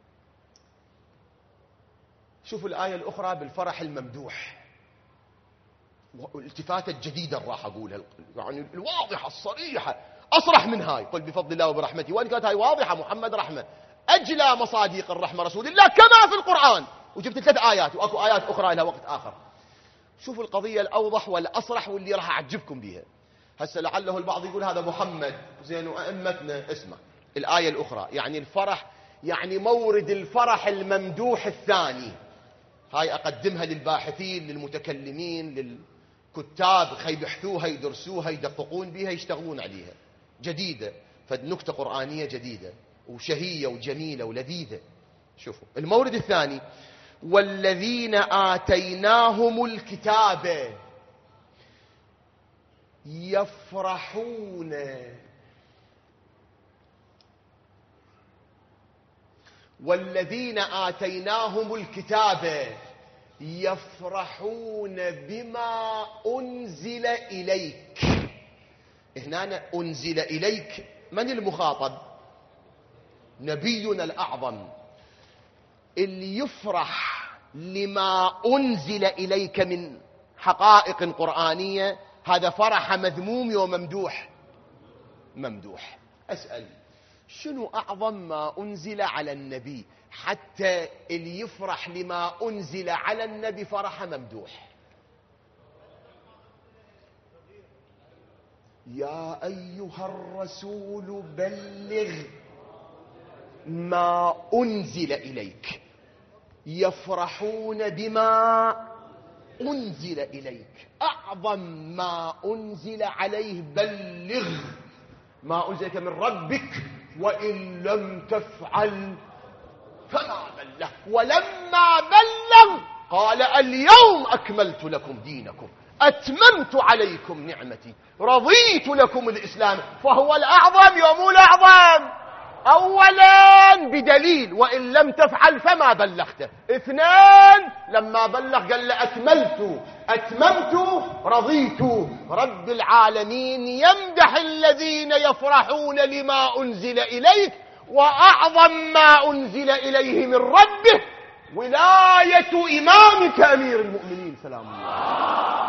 شوفوا الآية الأخرى بالفرح الممدوح. التفاتة الجديدة راح أقولها، يعني الواضحة الصريحة أصرح من هاي، قل بفضل الله وبرحمته، وأن كانت هاي واضحة، محمد رحمة، أجلى مصاديق الرحمة رسول الله كما في القرآن. وجبت 3 آيات وأكو آيات أخرى لها وقت آخر. شوفوا القضية الأوضح والأصرح واللي راح أعجبكم بها. هسه لعله البعض يقول هذا محمد زين وأئمتنا. اسمع الآية الأخرى، يعني الفرح، يعني مورد الفرح الممدوح الثاني. هاي أقدمها للباحثين، للمتكلمين، للكتاب، يبحثوها يدرسوها يدققون بها يشتغلون عليها. جديدة، فنكتة قرآنية جديدة وشهية وجميلة ولذيذة. شوفوا المورد الثاني، والذين آتيناهم الكتاب يفرحون. والذين آتيناهم الكتاب يفرحون بما أنزل إليك. هنا أنزل إليك من المخاطب؟ نبينا الأعظم. اللي يفرح لما أنزل إليك من حقائق قرآنية، هذا فرح مذموم وممدوح. ممدوح. أسأل شنو أعظم ما أنزل على النبي حتى اللي يفرح لما أنزل على النبي فرح ممدوح؟ يا أيها الرسول بلغ ما أنزل إليك. يفرحون بما أنزل إليك، أعظم ما أنزل عليه. بلغ ما أنزلك من ربك وإن لم تفعل فما بلغ. ولما بلغ قال اليوم أكملت لكم دينكم أتممت عليكم نعمتي رضيت لكم الإسلام. فهو الأعظم يوم الأعظم أولا بدليل وإن لم تفعل فما بلغته. 2 لما بلغ قال له أتممت رضيت. رب العالمين يمدح الذين يفرحون لما أنزل إليك، وأعظم ما أنزل إليه من ربه ولاية إمامك أمير المؤمنين سلام الله.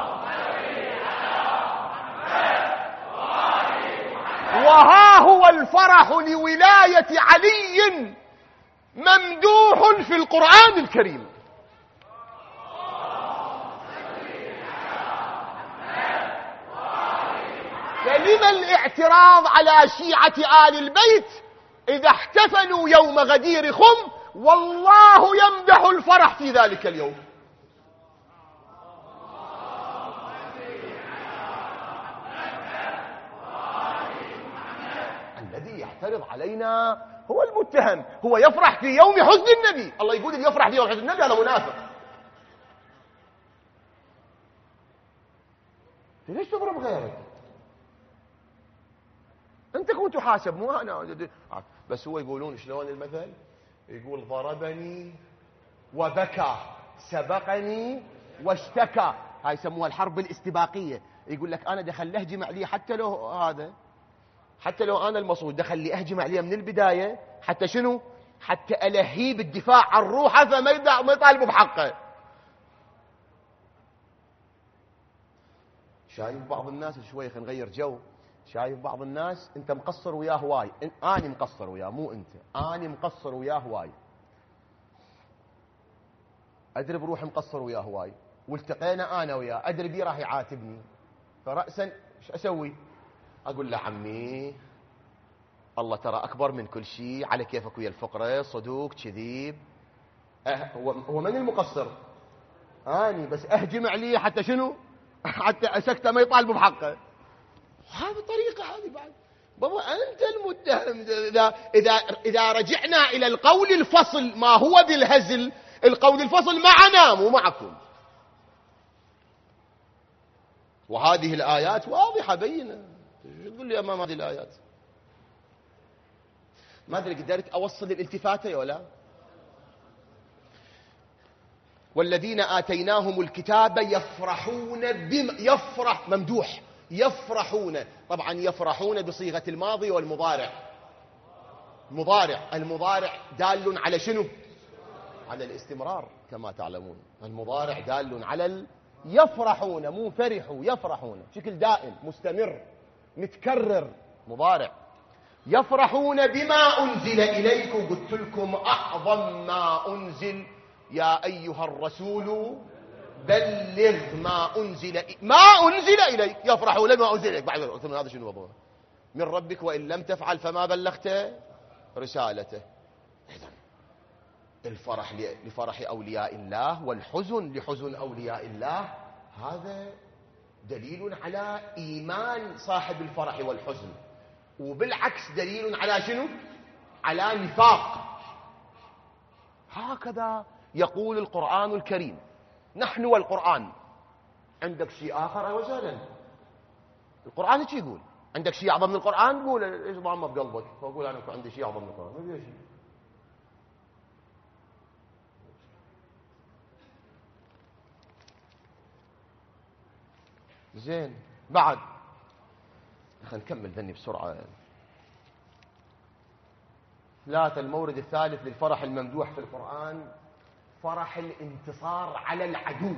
وها هو الفرح لولاية علي ممدوح في القرآن الكريم. فلما الاعتراض على شيعة آل البيت إذا احتفلوا يوم غدير خم؟ والله يمدح الفرح في ذلك اليوم. الذي يعترض علينا هو المتهم، هو يفرح في يوم حزن النبي. الله يقول اللي يفرح في يوم حزن النبي هذا منافق. ليش تضرب غيرك؟ انت كنت تحاسب مو انا. بس هو يقولون شلون المثل؟ يقول ضربني وبكى سبقني واشتكى. هاي يسموها الحرب الاستباقية. يقول لك انا دخل لهجم عليه حتى لو انا المصروف دخل لي اهجم عليه من البداية حتى شنو؟ حتى الهيه بالدفاع عن روحه فما يطالبوا بحقه. شايف بعض الناس شوي خلينا نغير جو. شايف بعض الناس انت مقصر وياه هواي. اني مقصر وياه مو انت. اني مقصر وياه هواي. ادري بروحي مقصر وياه هواي والتقينا انا وياه ادري بيه راح يعاتبني. فرأسا ايش اسوي؟ اقول له عمي الله ترى اكبر من كل شيء، على كيفك ويا الفقره، صدوق كذيب. هو من المقصر؟ اني بس اهجم عليه حتى شنو؟ حتى اسكته ما يطالبوا بحقه. هذه طريقه هذه بعد. بابا انت المتهم. اذا رجعنا الى القول الفصل ما هو بالهزل، القول الفصل معنا مو معكم. وهذه الايات واضحه بينه. تقول لي امام هذه الايات ما ادري قدرت اوصل الالتفاته ولا؟ والذين آتيناهم الكتاب يفرحون بما يفرح ممدوح. يفرحون طبعا يفرحون بصيغة الماضي والمضارع. المضارع دال على شنو؟ على الاستمرار كما تعلمون. المضارع دال على يفرحون، مو فرحوا، يفرحون بشكل دائم مستمر متكرر مضارع. يفرحون بما أنزل إليك، وقلت لكم أعظم ما أنزل يا أيها الرسول بلغ ما أنزل إليك. يفرحون بما أنزل إليك. بعد هذا شنو وضعه من ربك، وإن لم تفعل فما بلغت رسالته. إذن الفرح لفرح أولياء الله، والحزن لحزن أولياء الله، هذا دليل على إيمان صاحب الفرح والحزن، وبالعكس دليل على شنو؟ على نفاق. هكذا يقول القرآن الكريم. نحن والقرآن. عندك شيء آخر؟ أيوة وسهلا. القرآن ايش يقول؟ عندك شيء أعظم من القرآن؟ قول ايش ضامه بقلبك، فأقول أنا عندي شيء أعظم من القرآن. ما في شيء. زين، بعد خلينا نكمل ذني بسرعة. ثلاثة، المورد الثالث للفرح الممدوح في القرآن فرح الانتصار على العدو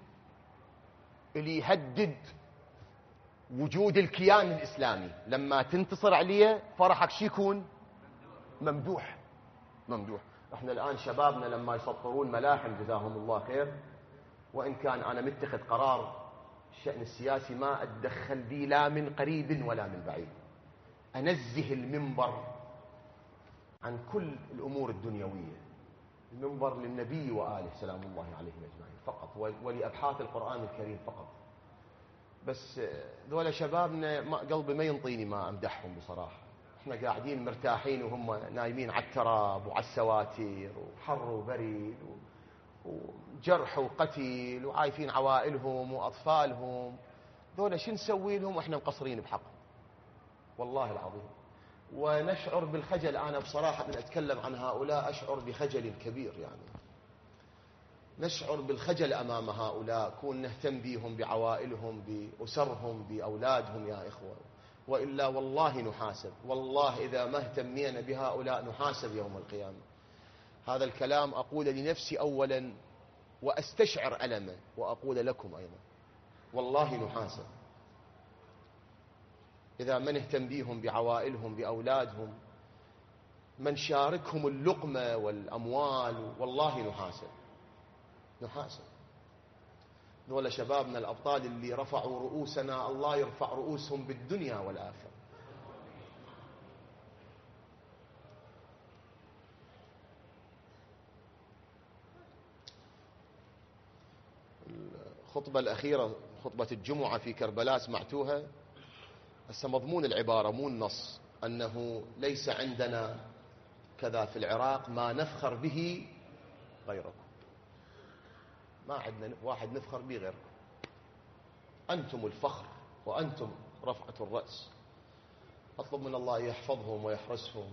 اللي يهدد وجود الكيان الإسلامي. لما تنتصر عليه فرحك شي يكون ممدوح. ممدوح. احنا الآن شبابنا لما يسطرون ملاحم جزاهم الله خير، وإن كان أنا متخذ قرار الشأن السياسي ما أتدخل به لا من قريب ولا من بعيد، أنزه المنبر عن كل الأمور الدنيوية، المنبر للنبي وآله سلام الله عليهم أجمعين فقط، ولأبحاث القرآن الكريم فقط. بس ذولا شبابنا قلبي ما ينطيني ما أمدحهم بصراحة. احنا قاعدين مرتاحين وهم نايمين على التراب وعلى السواتير، وحر وبريد وجرح وقتيل، وعايفين عوائلهم وأطفالهم. ذولا شو نسوي لهم وإحنا مقصرين بحقهم والله العظيم. ونشعر بالخجل. أنا بصراحة من أتكلم عن هؤلاء أشعر بخجل كبير، يعني نشعر بالخجل أمام هؤلاء، كون نهتم بهم، بعوائلهم، بأسرهم، بأولادهم يا إخوة. وإلا والله نحاسب، والله إذا ما اهتمينا بهؤلاء نحاسب يوم القيامة. هذا الكلام أقول لنفسي أولا وأستشعر ألمه، وأقول لكم أيضا والله نحاسب إذا ما نهتم بهم، بعوائلهم، بأولادهم، من شاركهم اللقمة والأموال، والله نحاسب. نحاسب. دول شبابنا الأبطال اللي رفعوا رؤوسنا، الله يرفع رؤوسهم بالدنيا والآخرة. الخطبة الأخيرة خطبة الجمعة في كربلاء سمعتوها. هسه مضمون العبارة مو النص، أنه ليس عندنا كذا في العراق ما نفخر به غيركم. ما عندنا واحد نفخر به غيركم. أنتم الفخر وأنتم رفعة الرأس. أطلب من الله يحفظهم ويحرسهم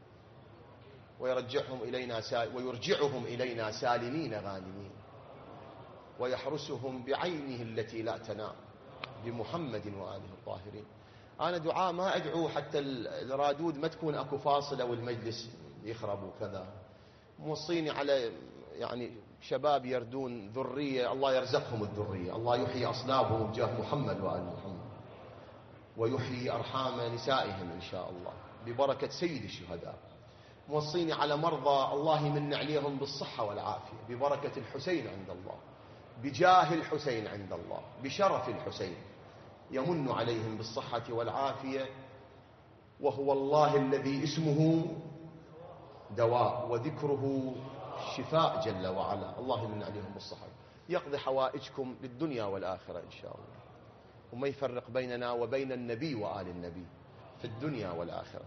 ويرجعهم إلينا سالمين غانمين، ويحرسهم بعينه التي لا تنام، بمحمد وآله الطاهرين. أنا دعاء ما أدعو حتى الرادود ما تكون أكو فاصلة والمجلس يخرب وكذا. موصيني على يعني شباب يردون ذرية، الله يرزقهم الذرية، الله يحيي أصلابهم بجاه محمد وآل محمد، ويحيي أرحام نسائهم إن شاء الله ببركة سيد الشهداء. موصيني على مرضى الله يمن عليهم بالصحة والعافية ببركة الحسين عند الله، بجاه الحسين عند الله، بشرف الحسين يمن عليهم بالصحة والعافية. وهو الله الذي اسمه دواء وذكره شفاء جل وعلا. الله يمن عليهم بالصحة، يقضي حوائجكم للدنيا والآخرة إن شاء الله، وما يفرق بيننا وبين النبي وآل النبي في الدنيا والآخرة.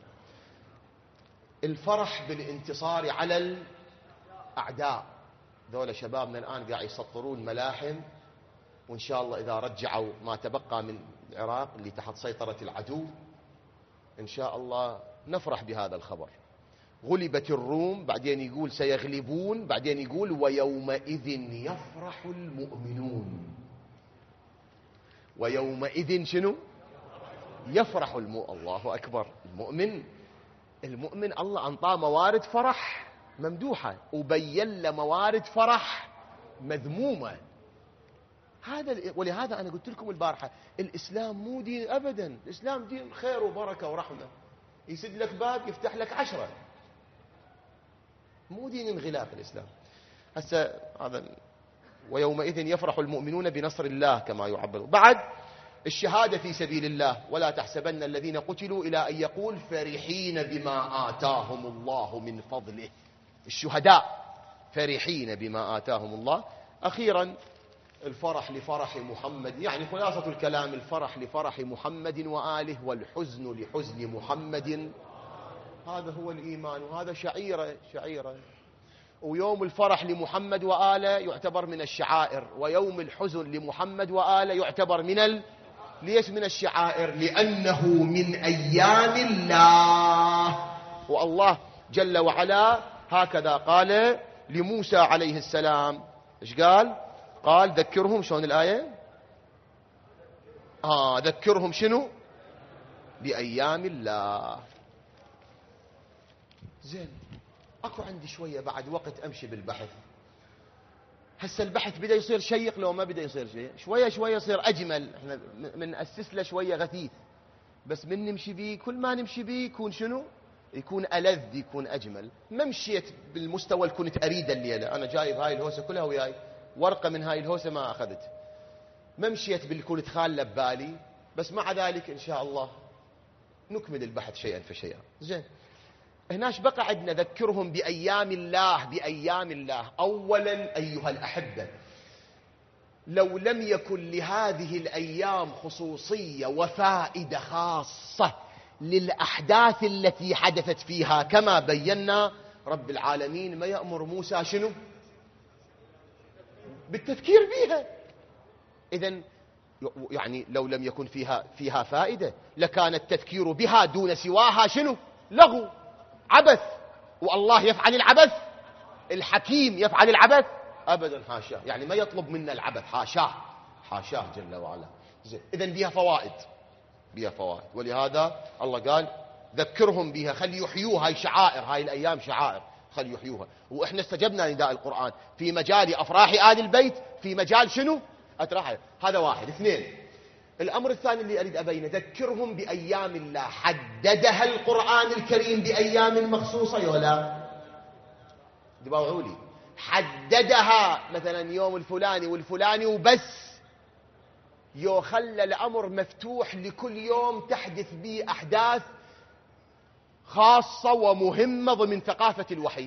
الفرح بالانتصار على الأعداء. ذولا شبابنا الآن قاعد يسطرون ملاحم، وإن شاء الله إذا رجعوا ما تبقى من العراق اللي تحت سيطرة العدو إن شاء الله نفرح بهذا الخبر. غلبت الروم، بعدين يقول سيغلبون، بعدين يقول ويومئذ يفرح المؤمنون. ويومئذ شنو؟ يفرح الله أكبر. المؤمن الله أنطاه موارد فرح ممدوحة، وبين له موارد فرح مذمومة. ولهذا أنا قلت لكم البارحة الإسلام مو دين أبدا، الإسلام دين خير وبركة ورحمة، يسد لك باب يفتح لك 10، مو دين انغلاق الإسلام. هسه هذا ويومئذ يفرح المؤمنون بنصر الله كما يعبر. بعد الشهادة في سبيل الله، ولا تحسبن الذين قتلوا إلى أن يقول فرحين بما آتاهم الله من فضله. الشهداء فرحين بما آتاهم الله. أخيرا الفرح لفرح محمد، يعني خلاصة الكلام الفرح لفرح محمد وآله والحزن لحزن محمد. هذا هو الإيمان، وهذا شعيرة. ويوم الفرح لمحمد وآله يعتبر من الشعائر، ويوم الحزن لمحمد وآله يعتبر ليش من الشعائر؟ لأنه من أيام الله. والله جل وعلا هكذا قال لموسى عليه السلام. إيش قال؟ قال ذكرهم. شلون الآية؟ ذكرهم شنو؟ بأيام الله. زين، اكو عندي شوية بعد وقت امشي بالبحث. هسه البحث بدا يصير شيق لو ما بدا يصير شيء، شوية يصير اجمل. احنا بنأسس له شوية غثيث، بس من نمشي بيه كل ما نمشي بيه يكون شنو؟ يكون ألذ، يكون اجمل. ما مشيت بالمستوى اللي كنت اريده الليلة. انا جايب هاي الهوسة كلها وياي، ورقة من هاي الهوسة ما اخذت. ما مشيت باللي كنت خاله ببالي، بس مع ذلك ان شاء الله نكمل البحث شيئا فشيئا. زين، هناش بقى عندنا ذكرهم بأيام الله. بأيام الله أولا أيها الأحبة، لو لم يكن لهذه الأيام خصوصية وفائدة خاصة للأحداث التي حدثت فيها كما بينا، رب العالمين ما يأمر موسى شنو؟ بالتذكير بها. إذن يعني لو لم يكن فيها فائدة لكان التذكير بها دون سواها شنو؟ لغو، عبث. والله يفعل العبث؟ الحكيم يفعل العبث؟ أبدا، حاشاه. يعني ما يطلب منا العبث، حاشاه جل وعلا. إذن بها فوائد، ولهذا الله قال ذكرهم بها، خلي يحيوها. هاي شعائر، هاي الأيام شعائر، خلي يحيوها. وإحنا استجبنا نداء القرآن في مجال أفراح آل البيت، في مجال شنو؟ أتراحل. هذا واحد. اثنين، الأمر الثاني اللي أريد أبينه، ذكرهم بأيام الله. حددها القرآن الكريم بأيام مخصوصة ولا؟ دباوعوا لي. حددها مثلا يوم الفلاني والفلاني وبس، خلى الأمر مفتوح لكل يوم تحدث به أحداث خاصة ومهمة ضمن ثقافة الوحي.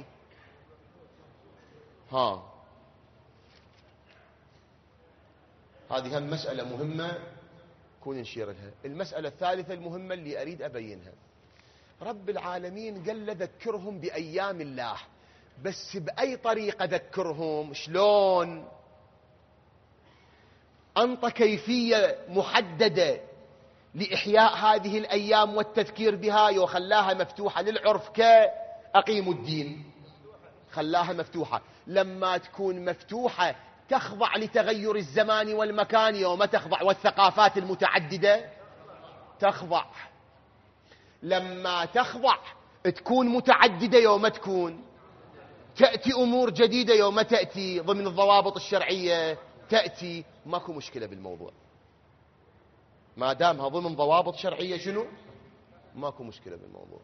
هذه هم مسألة مهمة كون نشير لها. المسألة الثالثة المهمة اللي أريد أبينها، رب العالمين قال ذكرهم بأيام الله، بس بأي طريقة ذكرهم؟ شلون؟ أنطى كيفية محددة لإحياء هذه الأيام والتذكير بها، وخلاها مفتوحة للعرف كأقيموا الدين. خلاها مفتوحة. لما تكون مفتوحة تخضع لتغير الزمان والمكان، يوم تخضع، والثقافات المتعددة تخضع. لما تخضع تكون متعددة، يوم تكون تأتي أمور جديدة، يوم تأتي ضمن الضوابط الشرعية تأتي. ماكو مشكلة بالموضوع ما دامها ضمن ضوابط شرعية. شنو؟ ماكو مشكلة بالموضوع.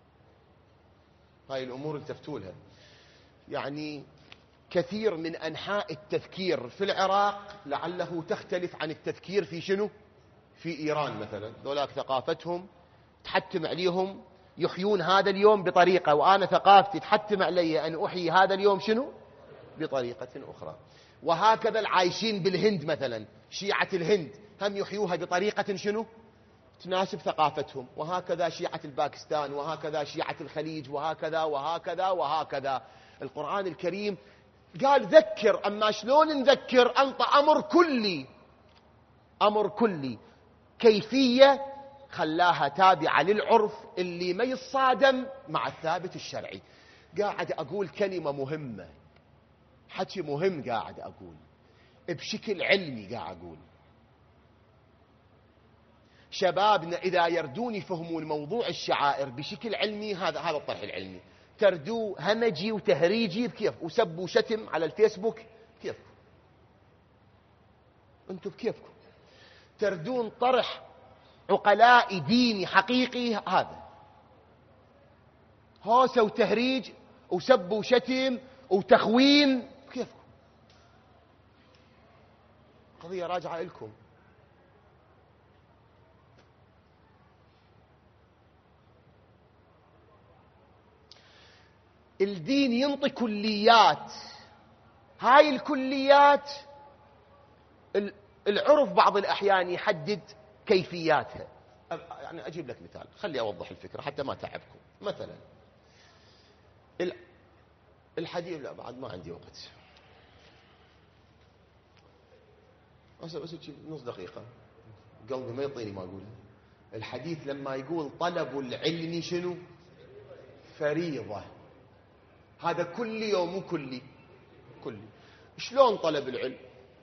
هاي الأمور التفتوا لها. يعني كثير من أنحاء التذكير في العراق لعله تختلف عن التذكير في شنو؟ في إيران مثلا. ذولاك ثقافتهم تحتم عليهم يحيون هذا اليوم بطريقة، وأنا ثقافتي تحتم علي أن أحيي هذا اليوم شنو؟ بطريقة أخرى. وهكذا العايشين بالهند مثلا، شيعة الهند هم يحيوها بطريقة شنو؟ تناسب ثقافتهم. وهكذا شيعة الباكستان، وهكذا شيعة الخليج، وهكذا وهكذا وهكذا. القرآن الكريم قال ذكر، أما شلون نذكر؟ أنطى أمر كلي، كيفية خلاها تابعة للعرف اللي ما يصادم مع الثابت الشرعي. قاعد أقول كلمة مهمة، حكي مهم قاعد أقول بشكل علمي. قاعد أقول شبابنا إذا يردون يفهمون موضوع الشعائر بشكل علمي، هذا الطرح العلمي، تردوه همجي وتهريجي بكيف، وسب وشتم على الفيسبوك كيف. أنتم بكيفكم تردون طرح عقلاء ديني حقيقي، هذا هوسة وتهريج وسب وشتم وتخوين، بكيفكم. قضية راجعة لكم. الدين ينطي كليات، هاي الكليات العرف بعض الأحيان يحدد كيفياتها. يعني أجيب لك مثال، خلي أوضح الفكرة حتى ما تعبكم. مثلا الحديث، لا بعد ما عندي وقت، بس نص دقيقة، قلبي ما يعطيني ما أقوله. الحديث لما يقول طلب العلم شنو؟ فريضة. هذا كل يوم وكلي كلي. شلون طلب العلم؟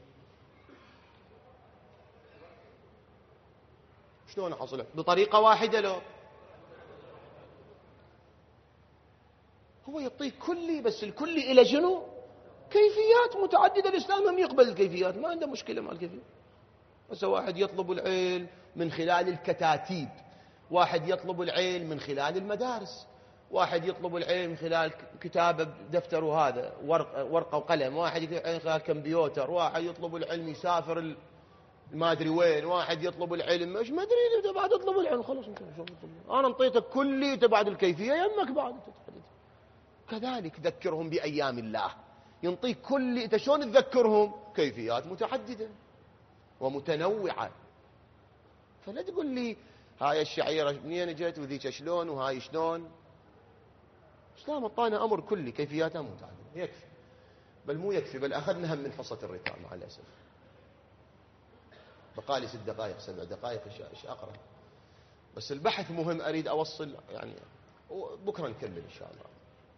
شلون أحصله؟ بطريقة واحدة؟ لو هو يعطيك كلي، بس الكلي إلى شنو؟ كيفيات متعددة. الإسلام هم يقبل الكيفيات، ما عنده مشكلة مع الكيفيات. بس واحد يطلب العلم من خلال الكتاتيب، واحد يطلب العلم من خلال المدارس، واحد يطلب العلم من خلال كتابة دفتر وهذا ورقة وقلم، واحد يطلب العلم من خلال كمبيوتر، واحد يطلب العلم يسافر ما أدري وين، واحد يطلب العلم مش ما أدري. إذا بعد تطلب العلم خلاص أنت شو تطلب؟ أنا انطيتك كلي، بعد الكيفية يمك بعد. كذلك ذكرهم بأيام الله، ينطيك كلي، أنت شلون تذكرهم؟ كيفيات متعددة ومتنوعة. فلا تقول لي هاي الشعيرة منين جت وذيك شلون وهاي شلون. الإسلام أعطانا أمر كلي، كيفياتها متعددة، يكفي. بل مو يكفي، بل أخذناها من حصة الركاب مع الأسف. بقالي 6 دقائق 7 دقائق إيش أقرأ. بس البحث مهم، أريد أوصل يعني، بكرة نكمل إن شاء الله.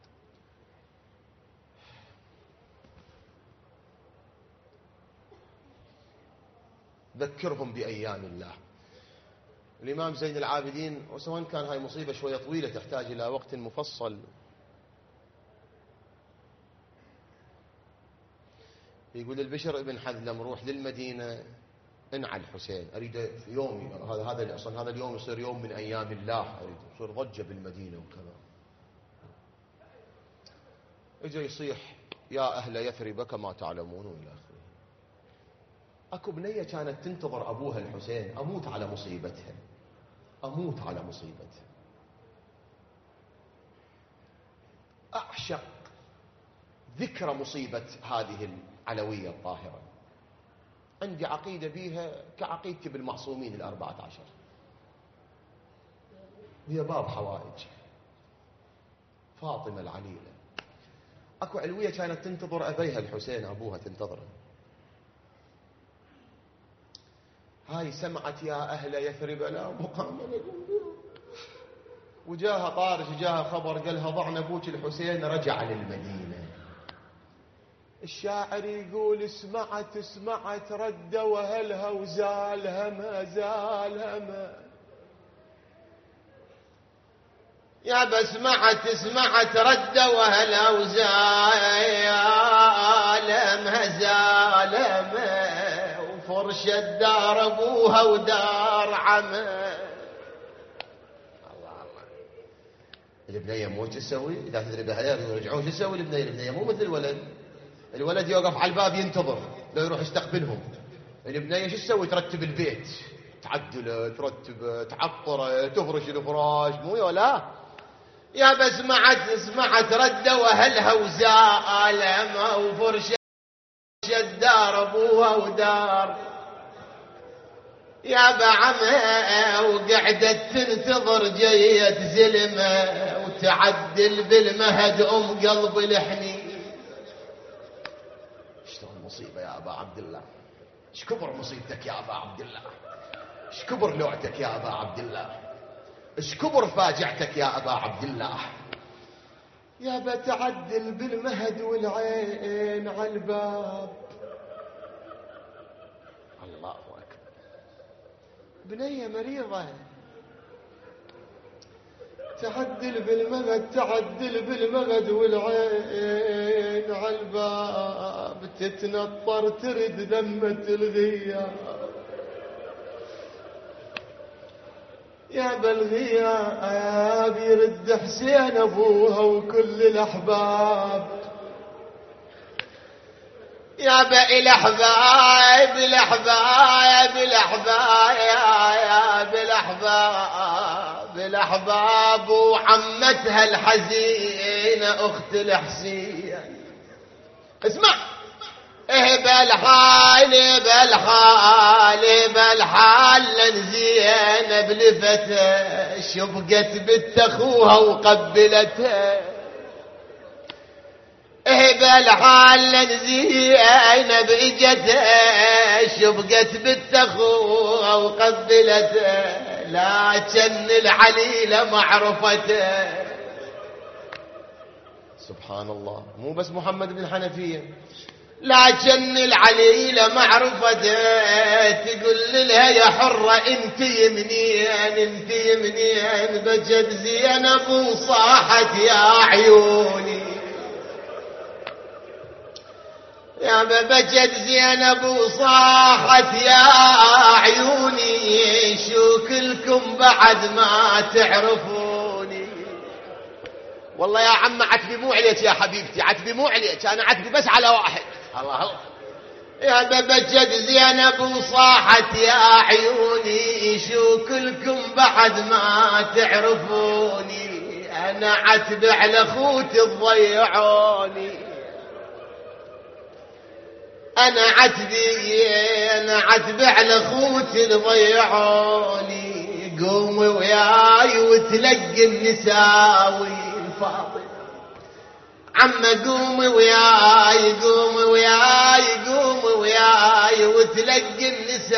ذكرهم بأيام الله. الإمام زين العابدين، وسواء كان هاي مصيبة شوية طويلة تحتاج إلى وقت مفصل، يقول البشر ابن حذلم روح للمدينة انعى الحسين، أريد في يومي هذا أصلا هذا اليوم يصير يوم من أيام الله، أريد يصير ضجة بالمدينة وكذا. إجا يصيح يا أهل يثرب كما تعلمون إلى آخره. أكو بنية كانت تنتظر أبوها الحسين، أموت على مصيبتها، أموت على مصيبتها. أعشق ذكر مصيبة هذه العلوية الطاهرة. عندي عقيدة بيها كعقيدتي بالمعصومين 14، هي باب حوائج فاطمة العليلة. أكو علوية كانت تنتظر أبيها الحسين، أبوها تنتظره. هاي سمعت يا أهل يثرب لا مقام لكم، وجاها طارش، جاها خبر قالها ضعن أبوك الحسين رجع للمدينة. الشاعر يقول اسمعت رد وهلها وزالها ما زالها ما. يا بسمعت رد وهلها وزالها ما زالها ما، وفرشت دار ابوها ودار عمه. البنية مو تسوي إذا تدري بها يرجعون شو تسوي البنية مو مثل الولد يوقف على الباب ينتظر لو يروح يستقبلهم. البنية شو تسوي؟ ترتب البيت، تعدله، ترتبه، تعطره، تفرش الفراش، مو ولا. يا بس سمعت رد وهلها وزالها وفرشت دار ابوها ودار يا بعمها، وقعدت تنتظر جية زلمة وتعدل بالمهد قلب الحنين. شلون مصيبة يا أبا عبد الله، ايش كبر مصيبتك يا أبا عبد الله، ايش كبر لوعتك يا أبا عبد الله، ايش كبر فاجعتك يا أبا عبد الله. يا بتعدل بالمهد والعين على الباب. الله أكبر. بنية مريضة تعدل بالمغد والعين على الباب تتنطر ترد لمة الغياب يا بالغياب يرد حسين ابوها وكل الاحباب يا بقي الاحباب الاحباب الاحباب يا بالاحباب الاحباب وعمتها الحزينه اخت الحسين اسمع ايه بالحال زينب لفتها شبقت بنت اخوها وقبلتها ايه بالحال زينب اجتها شبقت بنت اخوها وقبلتها لكن العليله ما عرفتها سبحان الله مو بس محمد بن حنفيه لكن العليلة معرفتها تقول لها يا حرة انت منين بجد زينب وصاحت يا عيوني يا بجد زينب وصاحت يا عيوني شو كلكم بعد ما تعرفوني والله يا عم عتبي مو عليك يا حبيبتي عتبي مو عليك انا عتبي بس على واحد الله الله يا بجد زينب وصاحت يا عيوني شو كلكم بعد ما تعرفوني انا عتب على اخوتي تضيعوني انا عتب على اخوتي تضيعوني قومي وياي وتلقي النساوي فاطمه عم قومي وياي وتلقي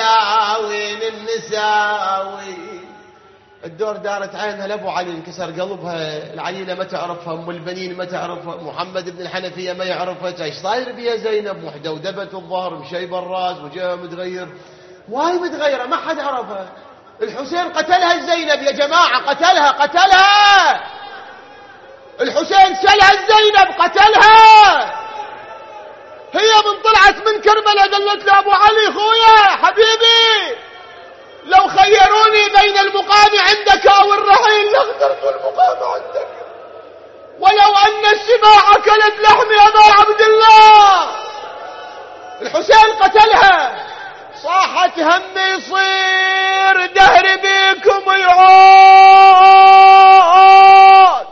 النساوي الدور دارت عينها لابو علي انكسر قلبها العليله ما تعرفها ام البنين ما تعرفها محمد بن الحنفيه ما يعرفها ايش صاير بيها زينب محدودبه الظهر مشيبه الراس وجهها متغير واي متغيره ما حد عرفها الحسين قتلها زينب يا جماعه قتلها الحسين شلها زينب قتلها هي من طلعت من كربلاء قالت له ابو علي خويا حبيبي لو خيروني بين المقام عندك او الرحيل لاخترت المقام عندك ولو ان السباع اكلت لحمي ابا عبد الله الحسين قتلها صاحت هم يصير دهر بيكم يعود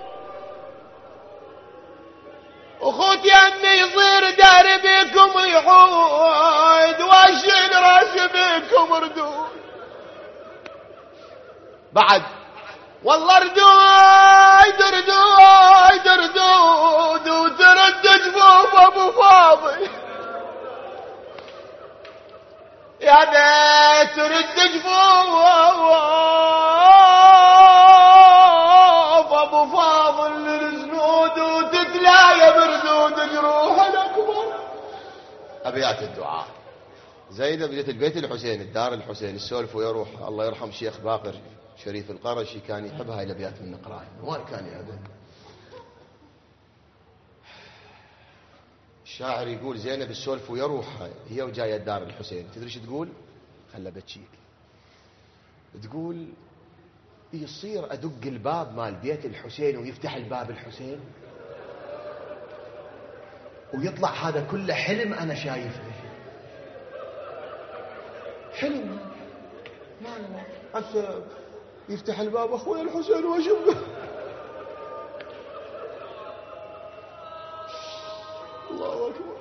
اخوتي امي يصير دهر بيكم يعود واشيل راسي بيكم ردود بعد والله ردود وترد جفوف ابو فاضل يا بيت ترد جفوف ابو فاضل للزنود وتتلايا بردود جروح الاكبر ابيات الدعاء زينب جت البيت الحسين الدار الحسين السولف ويروح الله يرحم شيخ باقر شريف القرشي كان يحب هاي الابيات من نقراها وين كان يعبد الشاعر يقول زينب السولف ويروح هي وجايه الدار الحسين تدري ايش تقول خلى بتشيك تقول يصير ادق الباب مال بيت الحسين ويفتح الباب الحسين ويطلع هذا كله حلم انا شايفه حلم ما هسه يفتح الباب اخوي الحسين واشوفه الله اكبر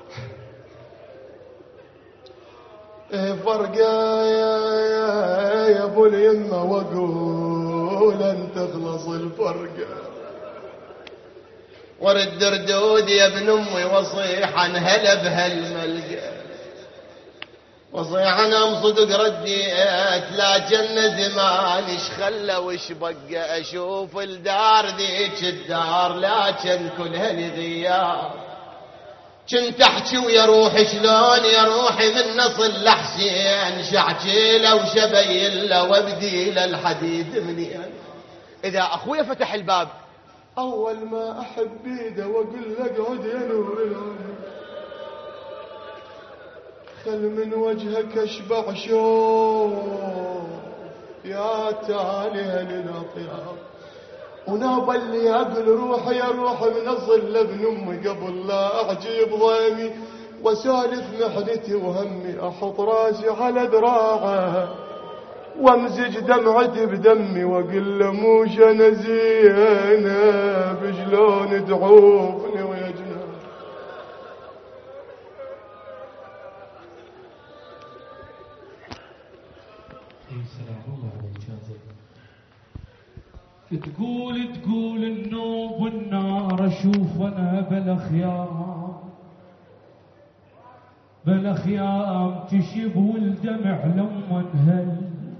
فرقه يا ابو اليمه واقول ان تخلص الفرقه ورد ردود يا ابن امي وصيح عن هلا بهالملقى وصيح انا صدق رديت لكن زمان ايش خلى وش بقى اشوف الدار ذيك الدار لكن كلها غياب كنت احكي ويا روحي شلون يا روحي من نصل لحسين شحكي له وشبين له وابدي له الحديد منين اذا اخويا فتح الباب أول ما أحب بيده وأقول له اقعد يا نور العين، خل من وجهك أشبع شوق يا تالي للأطياب، وناب اللي أقول روحي يا روح من الظل ابن أمي قبل لا أعجيب ضيمي وسالف محنتي وهمي، أحط راسي على ذراعه وامزج دمعتي بدمي واقول له موش انا زينب شلون تعوفني ويا جنان. تقول النوب والنار اشوف انا بالاخيام تشب والدمع لما انهل،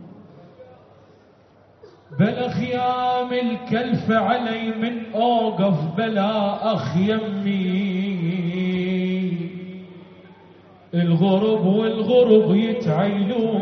بالاخيام الكلف علي من اوقف بلا اخ يمي، الغرب والغرب يتعيلون